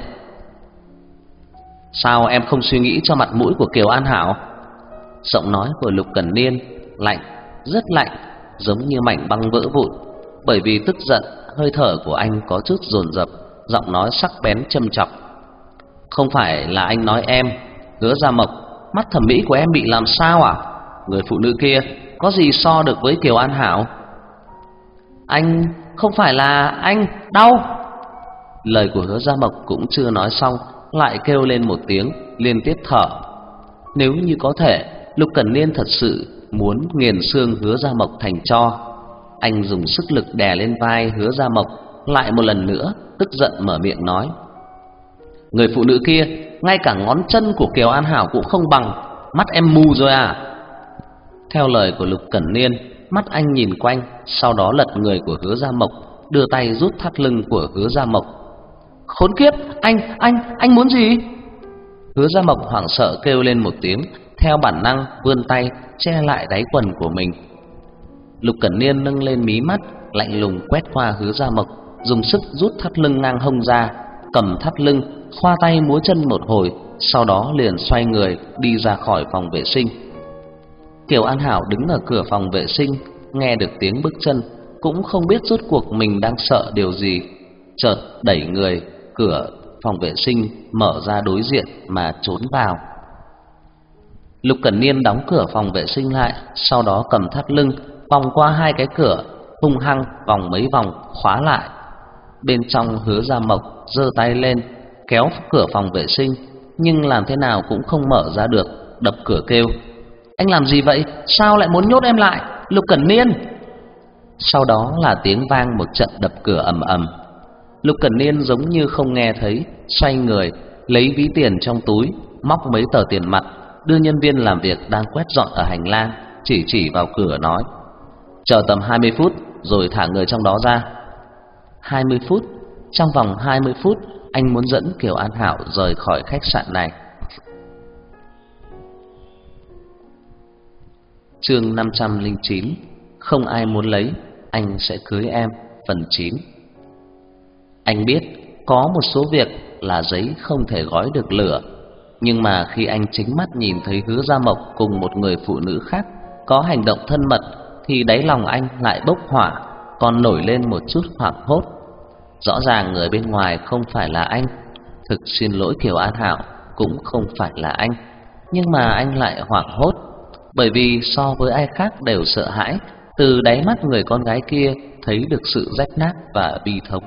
Sao em không suy nghĩ cho mặt mũi của Kiều An Hảo? Giọng nói của Lục Cẩn Niên lạnh, rất lạnh, giống như mảnh băng vỡ vụn. Bởi vì tức giận, hơi thở của anh có chút dồn dập, giọng nói sắc bén châm chọc. Không phải là anh nói em, Hứa Gia Mộc, mắt thẩm mỹ của em bị làm sao à? Người phụ nữ kia có gì so được với Kiều An Hảo? Anh, không phải là anh, đau. Lời của Hứa Gia Mộc cũng chưa nói xong, lại kêu lên một tiếng, liên tiếp thở. Nếu như có thể, Lục Cẩn Niên thật sự muốn nghiền xương Hứa Gia Mộc thành tro. Anh dùng sức lực đè lên vai Hứa Gia Mộc, lại một lần nữa tức giận mở miệng nói. Người phụ nữ kia, ngay cả ngón chân của Kiều An Hảo cũng không bằng, mắt em mù rồi à? Theo lời của Lục Cẩn Niên, mắt anh nhìn quanh, sau đó lật người của Hứa Gia Mộc, đưa tay rút thắt lưng của Hứa Gia Mộc. Khốn kiếp, anh muốn gì? Hứa Gia Mộc hoảng sợ kêu lên một tiếng, theo bản năng vươn tay che lại đáy quần của mình. Lục Cẩn Niên nâng lên mí mắt, lạnh lùng quét qua Hứa Gia Mộc, dùng sức rút thắt lưng ngang hông ra, cầm thắt lưng, khoa tay múa chân một hồi, sau đó liền xoay người đi ra khỏi phòng vệ sinh. Kiều An Hảo đứng ở cửa phòng vệ sinh, nghe được tiếng bước chân, cũng không biết rốt cuộc mình đang sợ điều gì, chợt đẩy người, cửa phòng vệ sinh mở ra đối diện mà trốn vào. Lục Cẩn Niên đóng cửa phòng vệ sinh lại, sau đó cầm thắt lưng vòng qua hai cái cửa, hung hăng vòng mấy vòng khóa lại. Bên trong Hứa Gia Mộc giơ tay lên kéo cửa phòng vệ sinh, nhưng làm thế nào cũng không mở ra được, đập cửa kêu. Anh làm gì vậy? Sao lại muốn nhốt em lại? Lục Cẩn Niên! Sau đó là tiếng vang một trận đập cửa ầm ầm. Lục Cẩn Niên giống như không nghe thấy, xoay người lấy ví tiền trong túi, móc mấy tờ tiền mặt, đưa nhân viên làm việc đang quét dọn ở hành lang, chỉ vào cửa nói: chờ tầm 20 phút rồi thả người trong đó ra. 20 phút? Trong vòng 20 phút anh muốn dẫn Kiều An Hảo rời khỏi khách sạn này. Chương 509: Không ai muốn lấy, anh sẽ cưới em. Phần 9. Anh biết có một số việc là giấy không thể gói được lửa, nhưng mà khi anh chính mắt nhìn thấy Hứa Gia Mộc cùng một người phụ nữ khác có hành động thân mật, thì đáy lòng anh lại bốc hỏa, còn nổi lên một chút hoảng hốt. Rõ ràng người bên ngoài không phải là anh, thực xin lỗi Kiều An Hảo, cũng không phải là anh, nhưng mà anh lại hoảng hốt, bởi vì so với ai khác đều sợ hãi, từ đáy mắt người con gái kia thấy được sự rách nát và bi thống.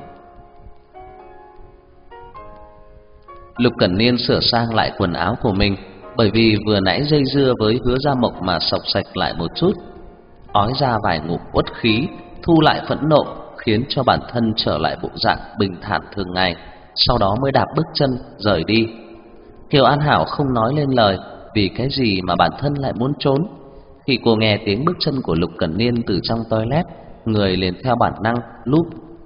Lục Cẩn Niên sửa sang lại quần áo của mình, bởi vì vừa nãy dây dưa với Hứa Gia Mộc mà xộc xạch lại một chút, ói ra vài ngụm uất khí, thu lại phẫn nộ, khiến cho bản thân trở lại bộ dạng bình thản thường ngày, sau đó mới đạp bước chân rời đi. Kiều An Hảo không nói lên lời, vì cái gì mà bản thân lại muốn trốn. Khi cô nghe tiếng bước chân của Lục Cẩn Niên từ trong toilet, người liền theo bản năng lúp.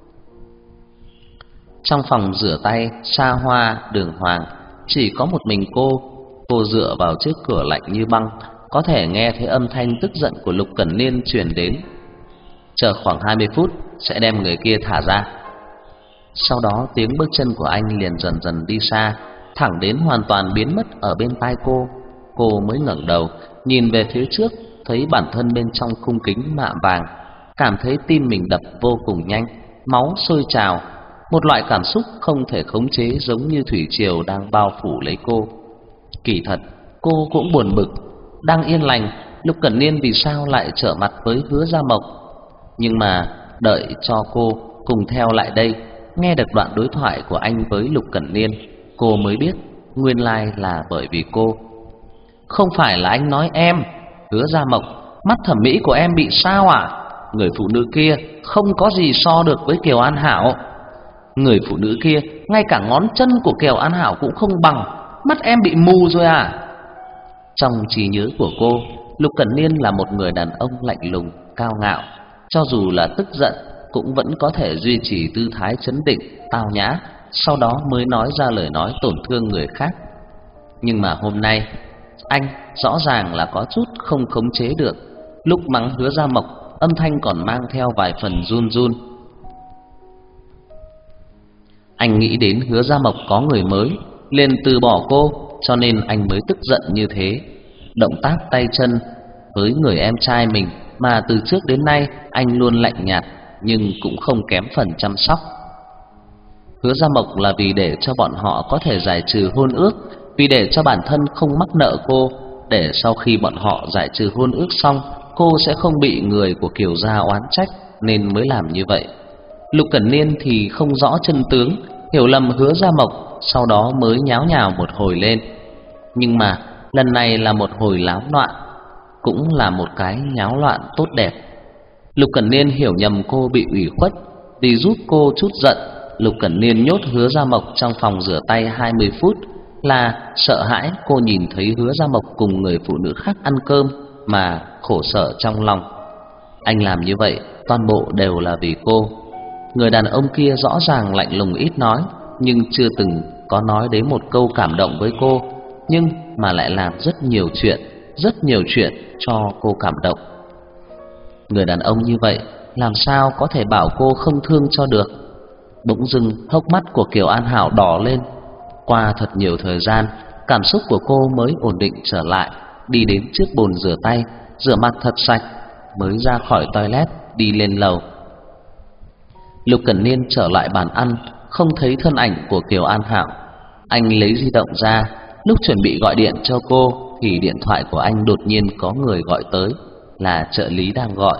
Trong phòng rửa tay xa hoa đường hoàng, chỉ có một mình cô dựa vào chiếc cửa lạnh như băng, có thể nghe thấy âm thanh tức giận của Lục Cẩn Niên truyền đến. Chờ khoảng 20 phút sẽ đem người kia thả ra. Sau đó tiếng bước chân của anh liền dần dần đi xa, thẳng đến hoàn toàn biến mất ở bên tai cô mới ngẩng đầu nhìn về phía trước, thấy bản thân bên trong khung kính mạ vàng, cảm thấy tim mình đập vô cùng nhanh, máu sôi trào, một loại cảm xúc không thể khống chế giống như thủy triều đang bao phủ lấy cô. Kỳ thật, cô cũng buồn bực, đang yên lành, Lục Cẩn Niên vì sao lại trở mặt với Hứa Gia Mộc? Nhưng mà đợi cho cô cùng theo lại đây, nghe được đoạn đối thoại của anh với Lục Cẩn Niên, cô mới biết nguyên lai là bởi vì cô. Không phải là anh nói em, Hứa Gia Mộc, mắt thẩm mỹ của em bị sao à? Người phụ nữ kia không có gì so được với Kiều An Hảo. Người phụ nữ kia ngay cả ngón chân của Kiều An Hảo cũng không bằng, mắt em bị mù rồi à? Trong trí nhớ của cô, Lục Cẩn Niên là một người đàn ông lạnh lùng, cao ngạo, cho dù là tức giận cũng vẫn có thể duy trì tư thái trấn định, tao nhã, sau đó mới nói ra lời nói tổn thương người khác. Nhưng mà hôm nay, anh rõ ràng là có chút không khống chế được. Lúc mắng Hứa Gia Mộc, âm thanh còn mang theo vài phần run run. Anh nghĩ đến Hứa Gia Mộc có người mới, liền từ bỏ cô, cho nên anh mới tức giận như thế. Động tác tay chân với người em trai mình mà từ trước đến nay anh luôn lạnh nhạt, nhưng cũng không kém phần chăm sóc. Hứa Gia Mộc là vì để cho bọn họ có thể giải trừ hôn ước, vì để cho bản thân không mắc nợ cô, để sau khi bọn họ giải trừ hôn ước xong, cô sẽ không bị người của Kiều gia oán trách, nên mới làm như vậy. Lục Cẩn Niên thì không rõ chân tướng, hiểu lầm Hứa Gia Mộc, sau đó mới nháo nhào một hồi lên. Nhưng mà lần này là một hồi láo loạn, cũng là một cái nháo loạn tốt đẹp. Lục Cẩn Niên hiểu nhầm cô bị ủy khuất, vì giúp cô chút giận, Lục Cẩn Niên nhốt Hứa Gia Mộc trong phòng rửa tay 20 phút, là sợ hãi cô nhìn thấy Hứa Gia Mộc cùng người phụ nữ khác ăn cơm mà khổ sở trong lòng. Anh làm như vậy toàn bộ đều là vì cô. Người đàn ông kia rõ ràng lạnh lùng ít nói, nhưng chưa từng có nói đến một câu cảm động với cô, nhưng mà lại làm rất nhiều chuyện cho cô cảm động. Người đàn ông như vậy làm sao có thể bảo cô không thương cho được? Bỗng dưng hốc mắt của Kiều An Hảo đỏ lên. Qua thật nhiều thời gian, cảm xúc của cô mới ổn định trở lại, đi đến trước bồn rửa tay, rửa mặt thật sạch, mới ra khỏi toilet đi lên lầu. Lục Cẩn Niên trở lại bàn ăn, không thấy thân ảnh của Kiều An Hảo. Anh lấy di động ra, lúc chuẩn bị gọi điện cho cô thì điện thoại của anh đột nhiên có người gọi tới, là trợ lý đang gọi.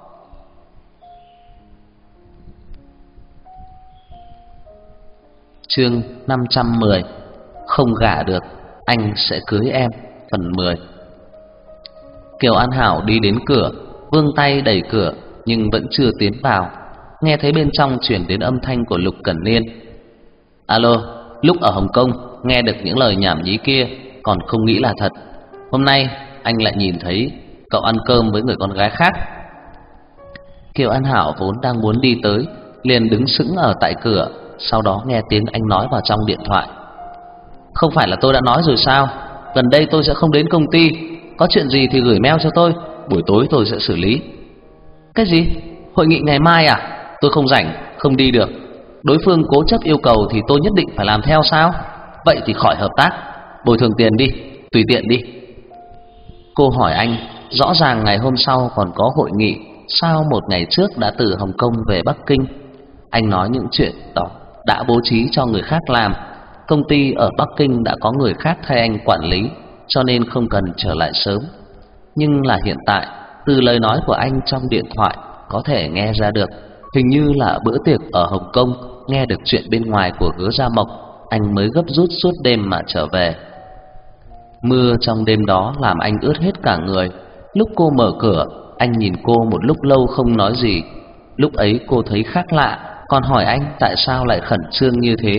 Chương 510. Không gả được, anh sẽ cưới em, phần 10. Kiều An Hảo đi đến cửa, vươn tay đẩy cửa nhưng vẫn chưa tiến vào. Nghe thấy bên trong truyền đến âm thanh của Lục Cẩn Niên. Alo, lúc ở Hồng Kông nghe được những lời nhảm nhí kia, còn không nghĩ là thật. Hôm nay anh lại nhìn thấy cậu ăn cơm với người con gái khác. Kiều An Hảo vốn đang muốn đi tới, liền đứng sững ở tại cửa, sau đó nghe tiếng anh nói vào trong điện thoại. Không phải là tôi đã nói rồi sao, gần đây tôi sẽ không đến công ty, có chuyện gì thì gửi mail cho tôi, buổi tối tôi sẽ xử lý. Cái gì? Hội nghị ngày mai à? Tôi không rảnh, không đi được. Đối phương cố chấp yêu cầu thì tôi nhất định phải làm theo sao? Vậy thì khỏi hợp tác, bồi thường tiền đi, tùy tiện đi. Cô hỏi anh, rõ ràng ngày hôm sau còn có hội nghị, sao một ngày trước đã từ Hồng Kông về Bắc Kinh? Anh nói những chuyện đó đã bố trí cho người khác làm, công ty ở Bắc Kinh đã có người khác thay anh quản lý, cho nên không cần trở lại sớm. Nhưng là hiện tại, từ lời nói của anh trong điện thoại có thể nghe ra được, hình như là bữa tiệc ở Hồng Kông nghe được chuyện bên ngoài của Hứa Gia Mộc, anh mới gấp rút suốt đêm mà trở về. Mưa trong đêm đó làm anh ướt hết cả người. Lúc cô mở cửa, anh nhìn cô một lúc lâu không nói gì. Lúc ấy cô thấy khác lạ, còn hỏi anh tại sao lại khẩn trương như thế.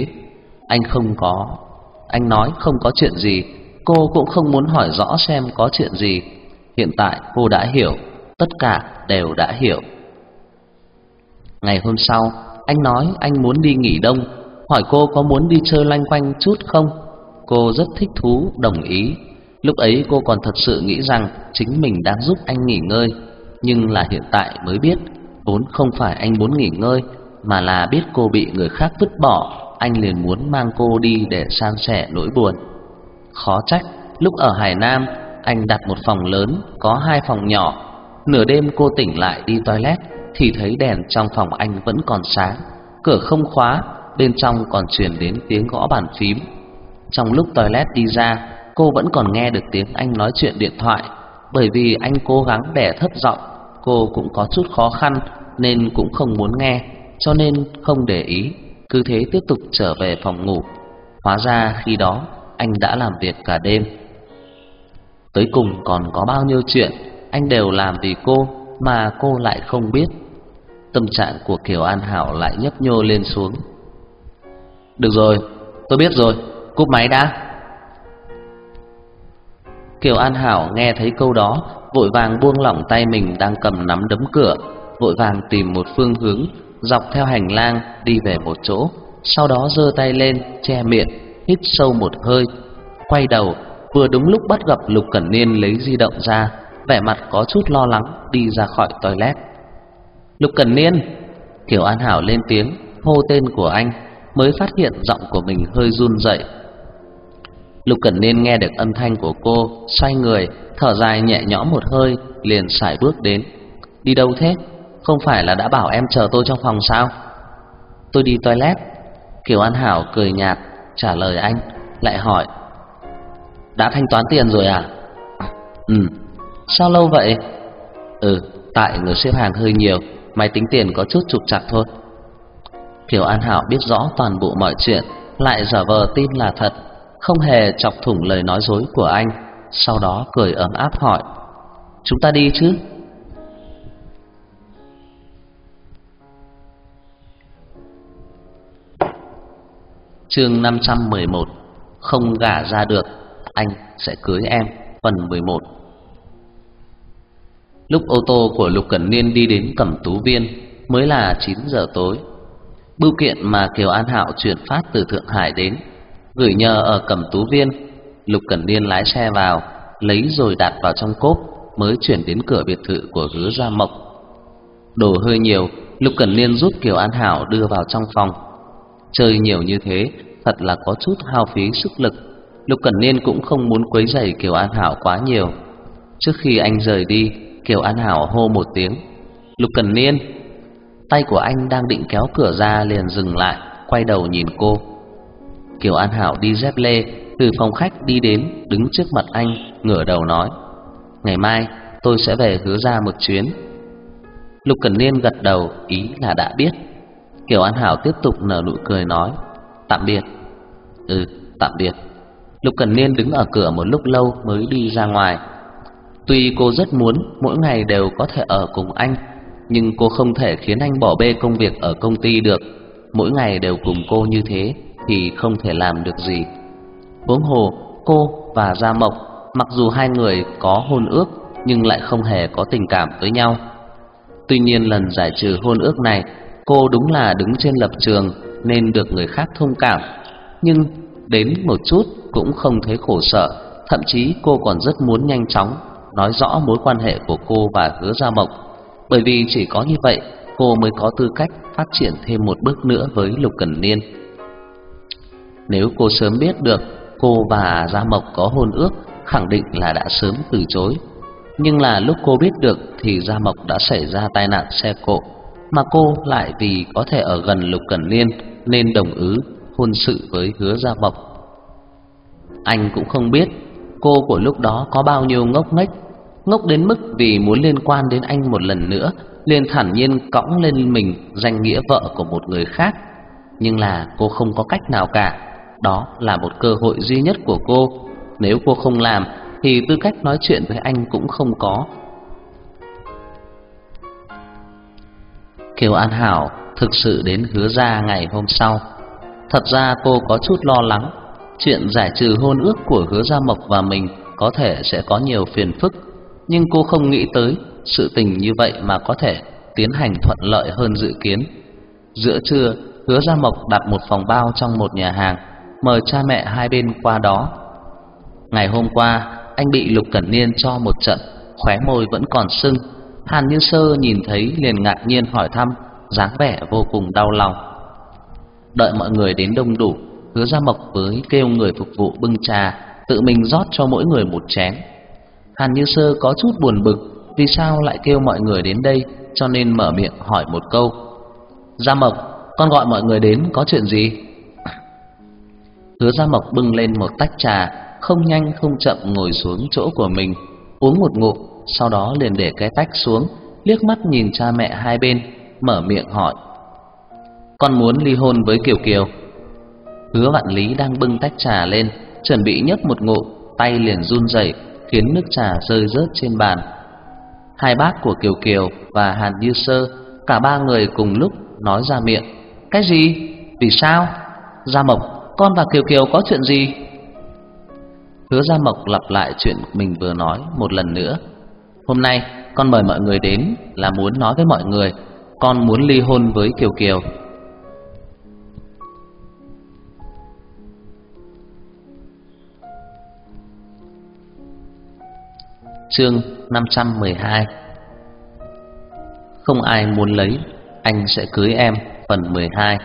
Anh nói không có chuyện gì. Cô cũng không muốn hỏi rõ xem có chuyện gì. Hiện tại cô đã hiểu, tất cả đều đã hiểu. Ngày hôm sau, anh nói anh muốn đi nghỉ đông, hỏi cô có muốn đi chơi loanh quanh chút không. Cô rất thích thú, đồng ý. Lúc ấy cô còn thật sự nghĩ rằng chính mình đang giúp anh nghỉ ngơi, nhưng là hiện tại mới biết, vốn không phải anh muốn nghỉ ngơi, mà là biết cô bị người khác vứt bỏ, anh liền muốn mang cô đi để san sẻ nỗi buồn. Khó trách lúc ở Hải Nam anh đặt một phòng lớn có 2 phòng nhỏ. Nửa đêm cô tỉnh lại đi toilet thì thấy đèn trong phòng anh vẫn còn sáng, cửa không khóa, bên trong còn truyền đến tiếng gõ bàn phím. Trong lúc toilet đi ra, cô vẫn còn nghe được tiếng anh nói chuyện điện thoại. Bởi vì anh cố gắng đè thấp giọng, cô cũng có chút khó khăn nên cũng không muốn nghe, cho nên không để ý, cứ thế tiếp tục trở về phòng ngủ. Hóa ra khi đó anh đã làm việc cả đêm. Tới cùng còn có bao nhiêu chuyện anh đều làm vì cô mà cô lại không biết. Tâm trạng của Kiều An Hảo lại nhấp nhô lên xuống. Được rồi, tôi biết rồi, cúp máy đã. Kiều An Hảo nghe thấy câu đó, vội vàng buông lỏng tay mình đang cầm nắm đấm cửa, vội vàng tìm một phương hướng, dọc theo hành lang đi về một chỗ. Sau đó giơ tay lên che miệng, hít sâu một hơi, quay đầu. Vừa đúng lúc bắt gặp Lục Cẩn Niên lấy di động ra, vẻ mặt có chút lo lắng đi ra khỏi toilet. Lục Cẩn Niên! Kiều An Hảo lên tiếng hô tên của anh, mới phát hiện giọng của mình hơi run rẩy. Lục Cẩn Niên nghe được âm thanh của cô, xoay người, thở dài nhẹ nhõm một hơi, liền sải bước đến. Đi đâu thế? Không phải là đã bảo em chờ tôi trong phòng sao? Tôi đi toilet. Kiều An Hảo cười nhạt trả lời anh, lại hỏi: đã thanh toán tiền rồi à? Sao lâu vậy? Tại người xếp hàng hơi nhiều, máy tính tiền có chút trục trặc thôi. Kiều An Hảo biết rõ toàn bộ mọi chuyện, lại giả vờ tin là thật, không hề chọc thủng lời nói dối của anh. Sau đó cười ấm áp hỏi: chúng ta đi chứ? Chương 511: không gả ra được, anh sẽ cưới em, phần 11. Lúc ô tô của Lục Cẩn Niên đi đến Cẩm Tú Viên mới là 9 giờ tối. Bưu kiện mà Kiều An Hạo chuyển phát từ Thượng Hải đến, gửi nhờ ở Cẩm Tú Viên. Lục Cẩn Niên lái xe vào, lấy rồi đặt vào trong cốp, mới chuyển đến cửa biệt thự của Hứa Gia Mộc. Đồ hơi nhiều, Lục Cẩn Niên giúp Kiều An Hảo đưa vào trong phòng. Chơi nhiều như thế, thật là có chút hao phí sức lực. Lục Cẩn Niên cũng không muốn quấy rầy Kiều An Hảo quá nhiều. Trước khi anh rời đi, Kiều An Hảo hô một tiếng: Lục Cẩn Niên. Tay của anh đang định kéo cửa ra liền dừng lại, quay đầu nhìn cô. Kiều An Hảo đi dép lê từ phòng khách đi đến, đứng trước mặt anh, ngửa đầu nói: ngày mai tôi sẽ về Hứa Gia một chuyến. Lục Cẩn Niên gật đầu, ý là đã biết. Kiều An Hảo tiếp tục nở nụ cười nói: tạm biệt. Tạm biệt. Lục Cẩn Niên đứng ở cửa một lúc lâu mới đi ra ngoài. Tuy cô rất muốn mỗi ngày đều có thể ở cùng anh, nhưng cô không thể khiến anh bỏ bê công việc ở công ty được. Mỗi ngày đều cùng cô như thế thì không thể làm được gì. Huống hồ cô và Gia Mộc, mặc dù hai người có hôn ước nhưng lại không hề có tình cảm với nhau. Tuy nhiên lần giải trừ hôn ước này, cô đúng là đứng trên lập trường nên được người khác thông cảm, nhưng đến một chút cũng không thấy khổ sở. Thậm chí cô còn rất muốn nhanh chóng nói rõ mối quan hệ của cô và Hứa Gia Mộc, bởi vì chỉ có như vậy cô mới có tư cách phát triển thêm một bước nữa với Lục Cẩn Niên. Nếu cô sớm biết được cô và Gia Mộc có hôn ước, khẳng định là đã sớm từ chối. Nhưng là lúc cô biết được thì Gia Mộc đã xảy ra tai nạn xe cộ, mà cô lại vì có thể ở gần Lục Cẩn Niên nên đồng ý hôn sự với Hứa Gia Mộc. Anh cũng không biết cô của lúc đó có bao nhiêu ngốc nghếch, ngốc đến mức vì muốn liên quan đến anh một lần nữa, liền thản nhiên cõng lên mình danh nghĩa vợ của một người khác. Nhưng là cô không có cách nào cả, đó là một cơ hội duy nhất của cô. Nếu cô không làm thì tư cách nói chuyện với anh cũng không có. Kiều An Hảo thực sự đến Hứa Gia ngày hôm sau. Thật ra cô có chút lo lắng, chuyện giải trừ hôn ước của Hứa Gia Mộc và mình có thể sẽ có nhiều phiền phức, nhưng cô không nghĩ tới sự tình như vậy mà có thể tiến hành thuận lợi hơn dự kiến. Giữa trưa, Hứa Gia Mộc đặt một phòng bao trong một nhà hàng, mời cha mẹ hai bên qua đó. Ngày hôm qua, anh bị Lục Cẩn Niên cho một trận, khóe môi vẫn còn sưng. Hàn Như Sơ nhìn thấy liền ngạc nhiên hỏi thăm, dáng vẻ vô cùng đau lòng. Đợi mọi người đến đông đủ, Hứa Gia Mộc với kêu người phục vụ bưng trà, tự mình rót cho mỗi người một chén. Hàn Như Sơ có chút buồn bực vì sao lại kêu mọi người đến đây, cho nên mở miệng hỏi một câu. Gia Mộc, con gọi mọi người đến có chuyện gì? Hứa Gia Mộc bưng lên một tách trà, không nhanh không chậm ngồi xuống chỗ của mình, uống một ngụm, sau đó liền để cái tách xuống, liếc mắt nhìn cha mẹ hai bên, mở miệng hỏi. Con muốn ly hôn với Kiều Kiều. Hứa Vạn Lý đang bưng tách trà lên, chuẩn bị nhấp một ngụm, tay liền run rẩy, khiến nước trà rơi rớt trên bàn. Hai bác của Kiều Kiều và Hàn Như Sơ, cả ba người cùng lúc nói ra miệng. Cái gì? Vì sao? Gia Mộc, con và Kiều Kiều có chuyện gì? Hứa Gia Mộc lặp lại chuyện mình vừa nói một lần nữa. Hôm nay con mời mọi người đến là muốn nói với mọi người con muốn ly hôn với Kiều Kiều. Chương 512. Không ai muốn lấy, anh sẽ cưới em, phần 12.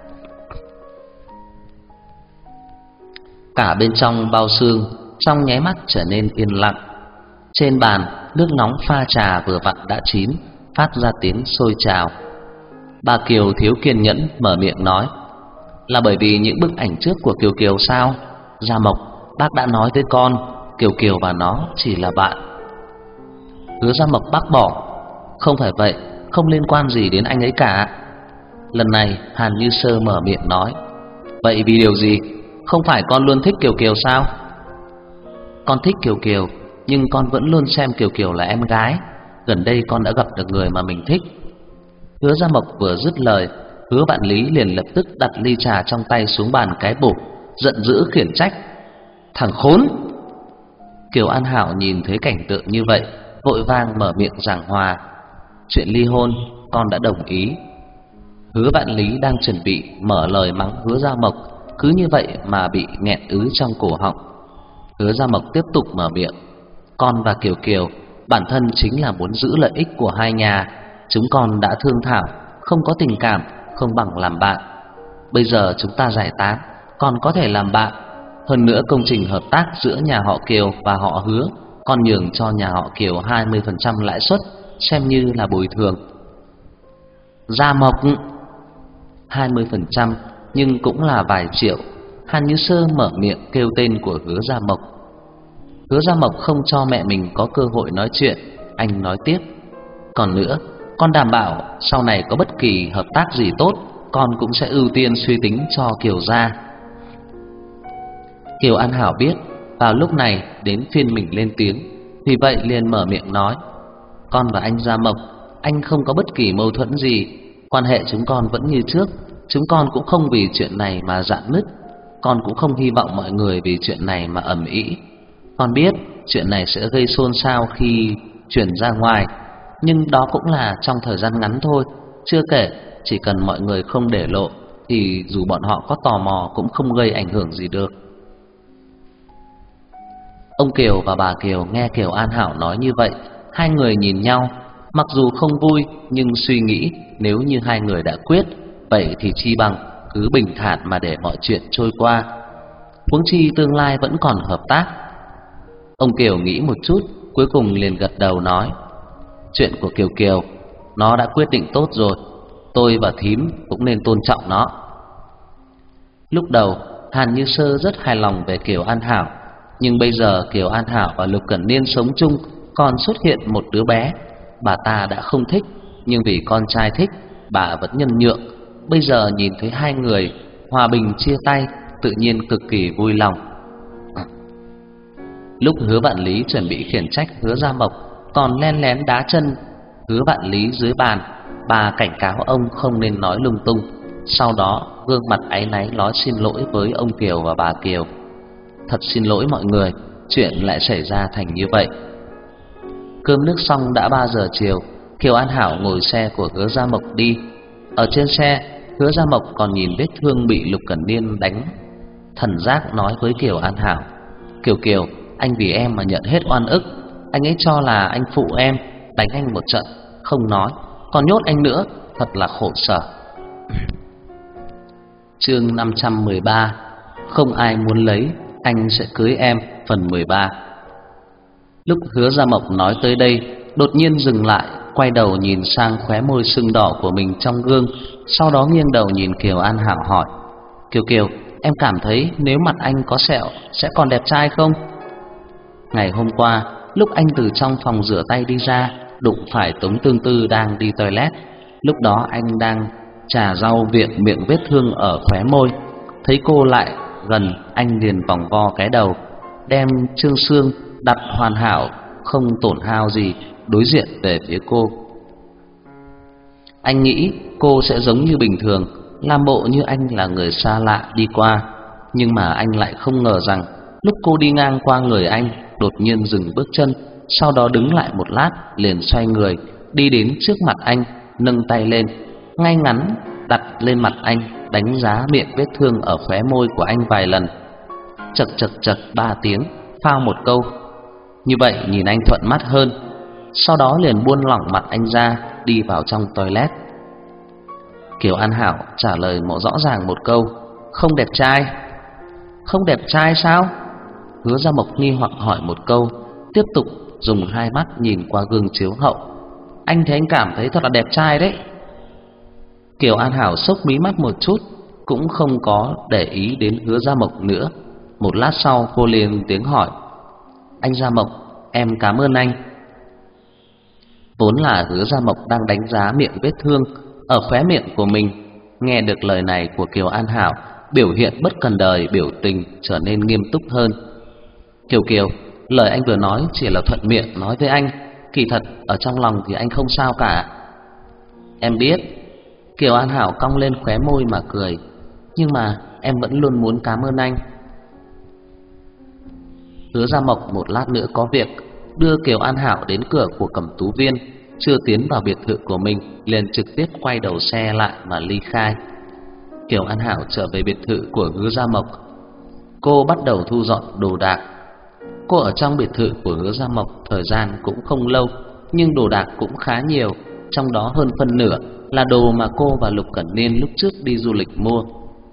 Cả bên trong bao xương trong nháy mắt trở nên yên lặng. Trên bàn, nước nóng pha trà vừa vặn đã chín, phát ra tiếng sôi trào. Bà Kiều thiếu kiên nhẫn mở miệng nói. Là bởi vì những bức ảnh trước của Kiều Kiều sao? Gia Mộc, bác đã nói với con, Kiều Kiều và nó chỉ là bạn. Hứa Gia Mộc bác bỏ. Không phải vậy, không liên quan gì đến anh ấy cả. Lần này Hàn Như Sơ mở miệng nói. Vậy vì điều gì? Không phải con luôn thích Kiều Kiều sao? Con thích Kiều Kiều, nhưng con vẫn luôn xem Kiều Kiều là em gái. Gần đây con đã gặp được người mà mình thích. Hứa Gia Mộc vừa dứt lời, Hứa Vạn Lý liền lập tức đặt ly trà trong tay xuống bàn cái bụp, giận dữ khiển trách. Thằng khốn! Kiều An Hảo nhìn thấy cảnh tượng như vậy, vội vàng mở miệng giảng hòa. Chuyện ly hôn con đã đồng ý. Hứa Vạn Lý đang chuẩn bị mở lời mắng Hứa Gia Mộc, cứ như vậy mà bị nghẹn ứ trong cổ họng. Hứa Gia Mộc tiếp tục mở miệng. Con và Kiều Kiều bản thân chính là muốn giữ lợi ích của hai nhà. Chúng con đã thương thảo, không có tình cảm, không bằng làm bạn. Bây giờ chúng ta giải tán, còn có thể làm bạn. Hơn nữa công trình hợp tác giữa nhà họ Kiều và họ Hứa, con nhường cho nhà họ Kiều 20% lãi suất, xem như là bồi thường. Gia Mộc, 20% nhưng cũng là vài triệu. Hàn Như Sơ mở miệng kêu tên của Hứa Gia Mộc. Hứa Gia Mộc không cho mẹ mình có cơ hội nói chuyện, anh nói tiếp. Còn nữa, con đảm bảo sau này có bất kỳ hợp tác gì tốt, con cũng sẽ ưu tiên suy tính cho Kiều gia. Kiều An Hảo biết vào lúc này đến phiên mình lên tiếng, vì vậy liền mở miệng nói. Con và anh Gia Mộc, anh không có bất kỳ mâu thuẫn gì, quan hệ chúng con vẫn như trước. Chúng con cũng không vì chuyện này mà rạn nứt, con cũng không hy vọng mọi người vì chuyện này mà ầm ĩ. Con biết chuyện này sẽ gây xôn xao khi truyền ra ngoài, nhưng đó cũng là trong thời gian ngắn thôi. Chưa kể, chỉ cần mọi người không để lộ thì dù bọn họ có tò mò cũng không gây ảnh hưởng gì được. Ông Kiều và bà Kiều nghe Kiều An Hảo nói như vậy, hai người nhìn nhau, mặc dù không vui nhưng suy nghĩ nếu như hai người đã quyết, vậy thì chi bằng cứ bình thản mà để mọi chuyện trôi qua. Huống chi tương lai vẫn còn hợp tác. Ông Kiều nghĩ một chút, cuối cùng liền gật đầu nói. Chuyện của Kiều Kiều, nó đã quyết định tốt rồi, tôi và thím cũng nên tôn trọng nó. Lúc đầu Hàn Như Sơ rất hài lòng về Kiều An Hảo, nhưng bây giờ Kiều An Hảo và Lục Cẩn Niên sống chung, còn xuất hiện một đứa bé. Bà ta đã không thích, nhưng vì con trai thích, bà vẫn nhân nhượng. Bây giờ nhìn thấy hai người hòa bình chia tay, tự nhiên cực kỳ vui lòng. Lúc Hứa Vạn Lý chuẩn bị khiển trách Hứa Gia Mộc, còn len lén đá chân Hứa Vạn Lý dưới bàn, bà cảnh cáo ông không nên nói lung tung. Sau đó gương mặt áy náy nói xin lỗi với ông Kiều và bà Kiều. Thật xin lỗi mọi người, chuyện lại xảy ra thành như vậy. Cơm nước xong đã 3 giờ chiều, Kiều An Hảo ngồi xe của Hứa Gia Mộc đi. Ở trên xe, Hứa Gia Mộc còn nhìn vết thương bị Lục Cẩn Niên đánh. Thần giác nói với Kiều An Hảo. Kiều Kiều, anh vì em mà nhận hết oan ức. Anh ấy cho là anh phụ em, đánh anh một trận, không nói, còn nhốt anh nữa, thật là khổ sở. Chương 513. Không ai muốn lấy, anh sẽ cưới em, phần 13. Lúc Hứa Gia Mộc nói tới đây, đột nhiên dừng lại, quay đầu nhìn sang khóe môi sưng đỏ của mình trong gương, sau đó nghiêng đầu nhìn Kiều An Hảo hỏi: "Kiều Kiều, em cảm thấy nếu mặt anh có sẹo sẽ còn đẹp trai không?" Ngày hôm qua, lúc anh từ trong phòng rửa tay đi ra, đụng phải Tống Tương Tư đang đi toilet. Lúc đó anh đang chà rau viện miệng vết thương ở khóe môi. Thấy cô lại gần, anh liền vòng vo cái đầu, đem trương xương đặt hoàn hảo, không tổn hao gì, đối diện về phía cô. Anh nghĩ cô sẽ giống như bình thường, làm bộ như anh là người xa lạ đi qua. Nhưng mà anh lại không ngờ rằng lúc cô đi ngang qua người anh, đột nhiên dừng bước chân, sau đó đứng lại một lát, liền xoay người đi đến trước mặt anh, nâng tay lên, ngay ngắn đặt lên mặt anh, đánh giá miệng vết thương ở khóe môi của anh vài lần. Chật chật chật 3 tiếng, phao một câu: "Như vậy nhìn anh thuận mắt hơn." Sau đó liền buông lỏng mặt anh ra, đi vào trong toilet. Kiều An Hảo trả lời rõ ràng một câu: "Không đẹp trai." "Không đẹp trai sao?" Hứa Gia Mộc nghi hoặc hỏi một câu, tiếp tục dùng hai mắt nhìn qua gương chiếu hậu. "Anh thấy anh cảm thấy thật là đẹp trai đấy." Kiều An Hảo sốc mí mắt một chút, cũng không có để ý đến Hứa Gia Mộc nữa. Một lát sau cô liền tiếng hỏi: "Anh Gia Mộc, em cảm ơn anh." Vốn là Hứa Gia Mộc đang đánh giá miệng vết thương ở khóe miệng của mình. Nghe được lời này của Kiều An Hảo, biểu hiện bất cần đời, biểu tình trở nên nghiêm túc hơn. "Kiều Kiều, lời anh vừa nói chỉ là thuận miệng nói với anh, kỳ thật ở trong lòng thì anh không sao cả." "Em biết." Kiều An Hảo cong lên khóe môi mà cười: "Nhưng mà em vẫn luôn muốn cảm ơn anh." Hứa Gia Mộc một lát nữa có việc, đưa Kiều An Hảo đến cửa của Cẩm Tú Viên, chưa tiến vào biệt thự của mình liền trực tiếp quay đầu xe lại mà ly khai. Kiều An Hảo trở về biệt thự của Hứa Gia Mộc. Cô bắt đầu thu dọn đồ đạc. Cô ở trong biệt thự của Hứa Gia Mộc thời gian cũng không lâu, nhưng đồ đạc cũng khá nhiều, trong đó hơn phân nửa là đồ mà cô và Lục Cẩn Niên lúc trước đi du lịch mua.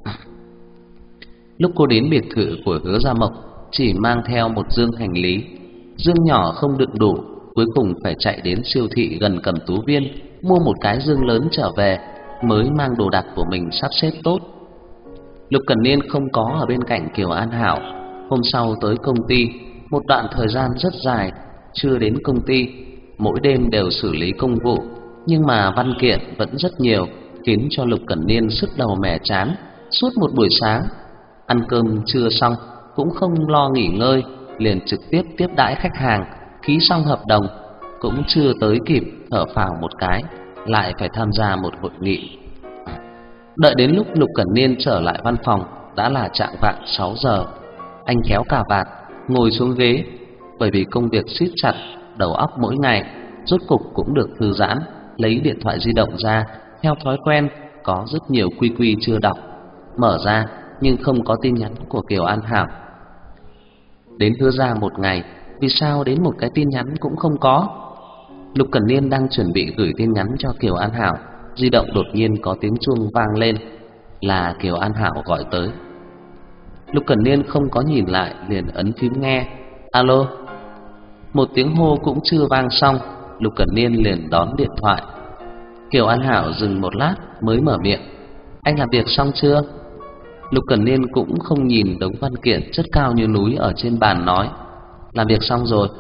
Lúc cô đến biệt thự của Hứa Gia Mộc, chỉ mang theo một dương hành lý. Dương nhỏ không đựng đủ, cuối cùng phải chạy đến siêu thị gần Cẩm Tú Viên mua một cái dương lớn trở về, mới mang đồ đạc của mình sắp xếp tốt. Lục Cẩn Niên không có ở bên cạnh Kiều An Hảo. Hôm sau tới công ty, một đoạn thời gian rất dài chưa đến công ty, mỗi đêm đều xử lý công vụ, nhưng mà văn kiện vẫn rất nhiều, khiến cho Lục Cẩn Niên sức đầu mẻ chán. Suốt một buổi sáng, ăn cơm trưa xong cũng không lo nghỉ ngơi, liền trực tiếp tiếp đãi khách hàng, ký xong hợp đồng, cũng chưa tới kịp thở phào một cái, lại phải tham gia một hội nghị. Đợi đến lúc Lục Cẩn Niên trở lại văn phòng, đã là chạng vạng 6 giờ. Anh kéo cà vạt, ngồi xuống ghế, bởi vì công việc siết chặt, đầu óc mỗi ngày, rốt cục cũng được thư giãn, lấy điện thoại di động ra, theo thói quen, có rất nhiều quy quy chưa đọc, mở ra nhưng không có tin nhắn của Kiều An Hảo. Đến Hứa Gia một ngày, vì sao đến một cái tin nhắn cũng không có? Lục Cẩn Niên đang chuẩn bị gửi tin nhắn cho Kiều An Hảo, di động đột nhiên có tiếng chuông vang lên, là Kiều An Hảo gọi tới. Lục Cẩn Niên không có nhìn lại, liền ấn phím nghe. Alo. Một tiếng hô cũng chưa vang xong, Lục Cẩn Niên liền đón điện thoại. Kiều An Hảo dừng một lát mới mở miệng. Anh làm việc xong chưa? Lục Cẩn Niên cũng không nhìn đống văn kiện chất cao như núi ở trên bàn, nói: Làm việc xong rồi.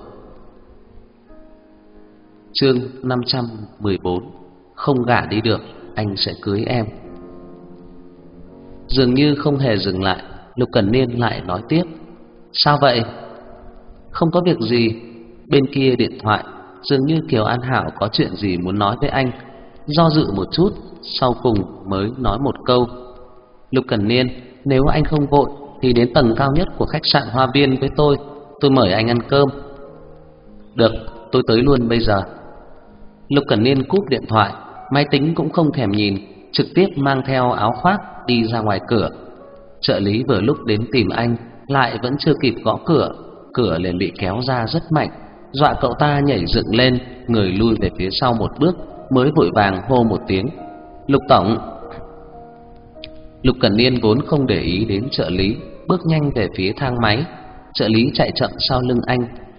Chương 514. Không gả đi được, anh sẽ cưới em. Dường như không hề dừng lại, Lục Cẩn Niên lại nói tiếp. Sao vậy? Không có việc gì. Bên kia điện thoại, dường như Kiều An Hảo có chuyện gì muốn nói với anh. Do dự một chút, sau cùng mới nói một câu. Lục Cẩn Niên, nếu anh không vội thì đến tầng cao nhất của khách sạn Hoa Viên với tôi mời anh ăn cơm. Được, tôi tới luôn bây giờ. Lục Cẩn Niên cúp điện thoại, máy tính cũng không thèm nhìn, trực tiếp mang theo áo khoác đi ra ngoài cửa. Trợ lý vừa lúc đến tìm anh, lại vẫn chưa kịp gõ cửa, cửa liền bị kéo ra rất mạnh, dọa cậu ta nhảy dựng lên, người lui về phía sau một bước, mới vội vàng hô một tiếng. Lục tổng. Lục Cẩn Niên vốn không để ý đến trợ lý, bước nhanh về phía thang máy. Trợ lý chạy chậm sau lưng anh.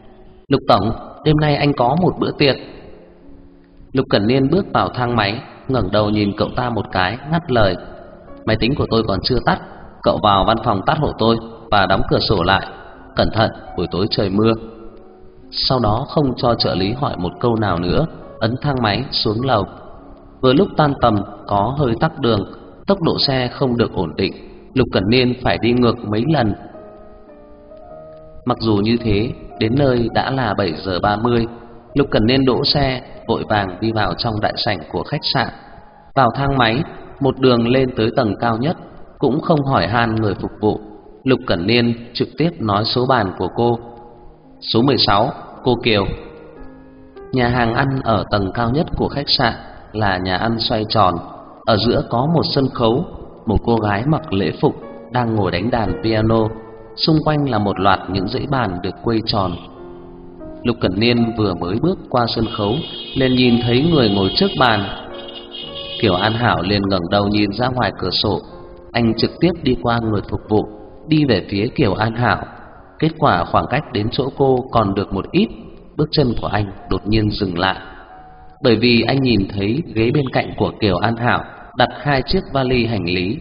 Lục tổng, đêm nay anh có một bữa tiệc. Lục Cẩn Niên bước vào thang máy, ngẩng đầu nhìn cậu ta một cái, ngắt lời. Máy tính của tôi còn chưa tắt, cậu vào văn phòng tắt hộ tôi và đóng cửa sổ lại. Cẩn thận, buổi tối trời mưa. Sau đó không cho trợ lý hỏi một câu nào nữa, ấn thang máy xuống lầu. Vừa lúc tan tầm có hơi tắc đường, tốc độ xe không được ổn định, Lục Cẩn Niên phải đi ngược mấy lần. Mặc dù như thế, đến nơi đã là 7 giờ 30. Lục Cẩn Niên đỗ xe, vội vàng đi vào trong đại sảnh của khách sạn. Vào thang máy, một đường lên tới tầng cao nhất, cũng không hỏi han người phục vụ. Lục Cẩn Niên trực tiếp nói số bàn của cô. Số 16, cô Kiều. Nhà hàng ăn ở tầng cao nhất của khách sạn là nhà ăn xoay tròn. Ở giữa có một sân khấu, một cô gái mặc lễ phục đang ngồi đánh đàn piano. Xung quanh là một loạt những dãy bàn được quây tròn. Lục Cẩn Niên vừa mới bước qua sân khấu, liền nhìn thấy người ngồi trước bàn. Kiều An Hảo liền ngẩng đầu nhìn ra ngoài cửa sổ. Anh trực tiếp đi qua người phục vụ, đi về phía Kiều An Hảo. Kết quả khoảng cách đến chỗ cô còn được một ít, bước chân của anh đột nhiên dừng lại. Bởi vì anh nhìn thấy ghế bên cạnh của Kiều An Hảo đặt 2 chiếc vali hành lý.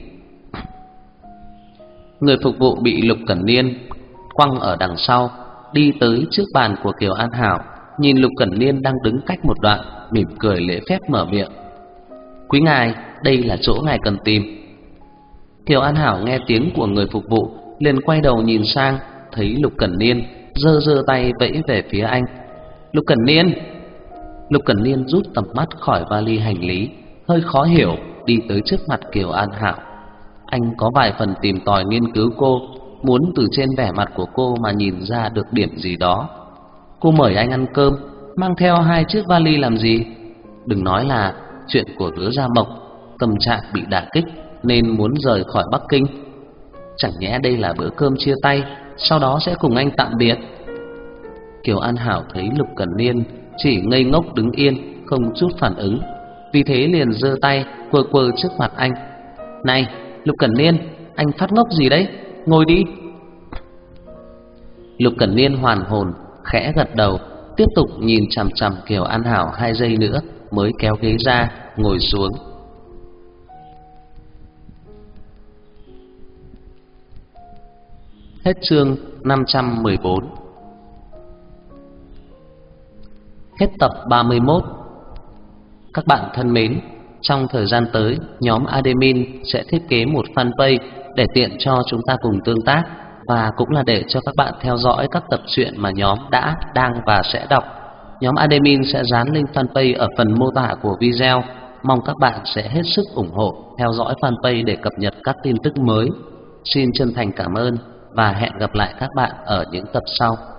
Người phục vụ bị Lục Cẩn Niên quăng ở đằng sau, đi tới trước bàn của Kiều An Hảo, nhìn Lục Cẩn Niên đang đứng cách một đoạn, mỉm cười lễ phép mở miệng. Quý ngài, đây là chỗ ngài cần tìm. Kiều An Hảo nghe tiếng của người phục vụ, liền quay đầu nhìn sang, thấy Lục Cẩn Niên giơ giơ tay vẫy về phía anh. Lục Cẩn Niên. Lục Cẩn Niên rút tầm mắt khỏi vali hành lý, hơi khó hiểu đi tới trước mặt Kiều An Hảo. Anh có vài phần tìm tòi nghiên cứu cô, muốn từ trên vẻ mặt của cô mà nhìn ra được điểm gì đó. Cô mời anh ăn cơm, mang theo 2 chiếc vali làm gì? Đừng nói là chuyện của Hứa Gia Mộc, tâm trạng bị đả kích nên muốn rời khỏi Bắc Kinh. Chẳng nhẽ đây là bữa cơm chia tay, sau đó sẽ cùng anh tạm biệt? Kiều An Hảo thấy Lục Cẩn Niên chỉ ngây ngốc đứng yên, không chút phản ứng, vì thế liền giơ tay quơ quơ trước mặt anh. Này, Lục Cẩn Niên, anh phát ngốc gì đấy? Ngồi đi. Lục Cẩn Niên hoàn hồn, khẽ gật đầu, tiếp tục nhìn chằm chằm Kiều An Hảo 2 giây nữa mới kéo ghế ra, ngồi xuống. Hết chương 514. Hết tập 31. Các bạn thân mến, trong thời gian tới, nhóm admin sẽ thiết kế một fanpage để tiện cho chúng ta cùng tương tác, và cũng là để cho các bạn theo dõi các tập truyện mà nhóm đã, đang và sẽ đọc. Nhóm admin sẽ dán link fanpage ở phần mô tả của video. Mong các bạn sẽ hết sức ủng hộ, theo dõi fanpage để cập nhật các tin tức mới. Xin chân thành cảm ơn và hẹn gặp lại các bạn ở những tập sau.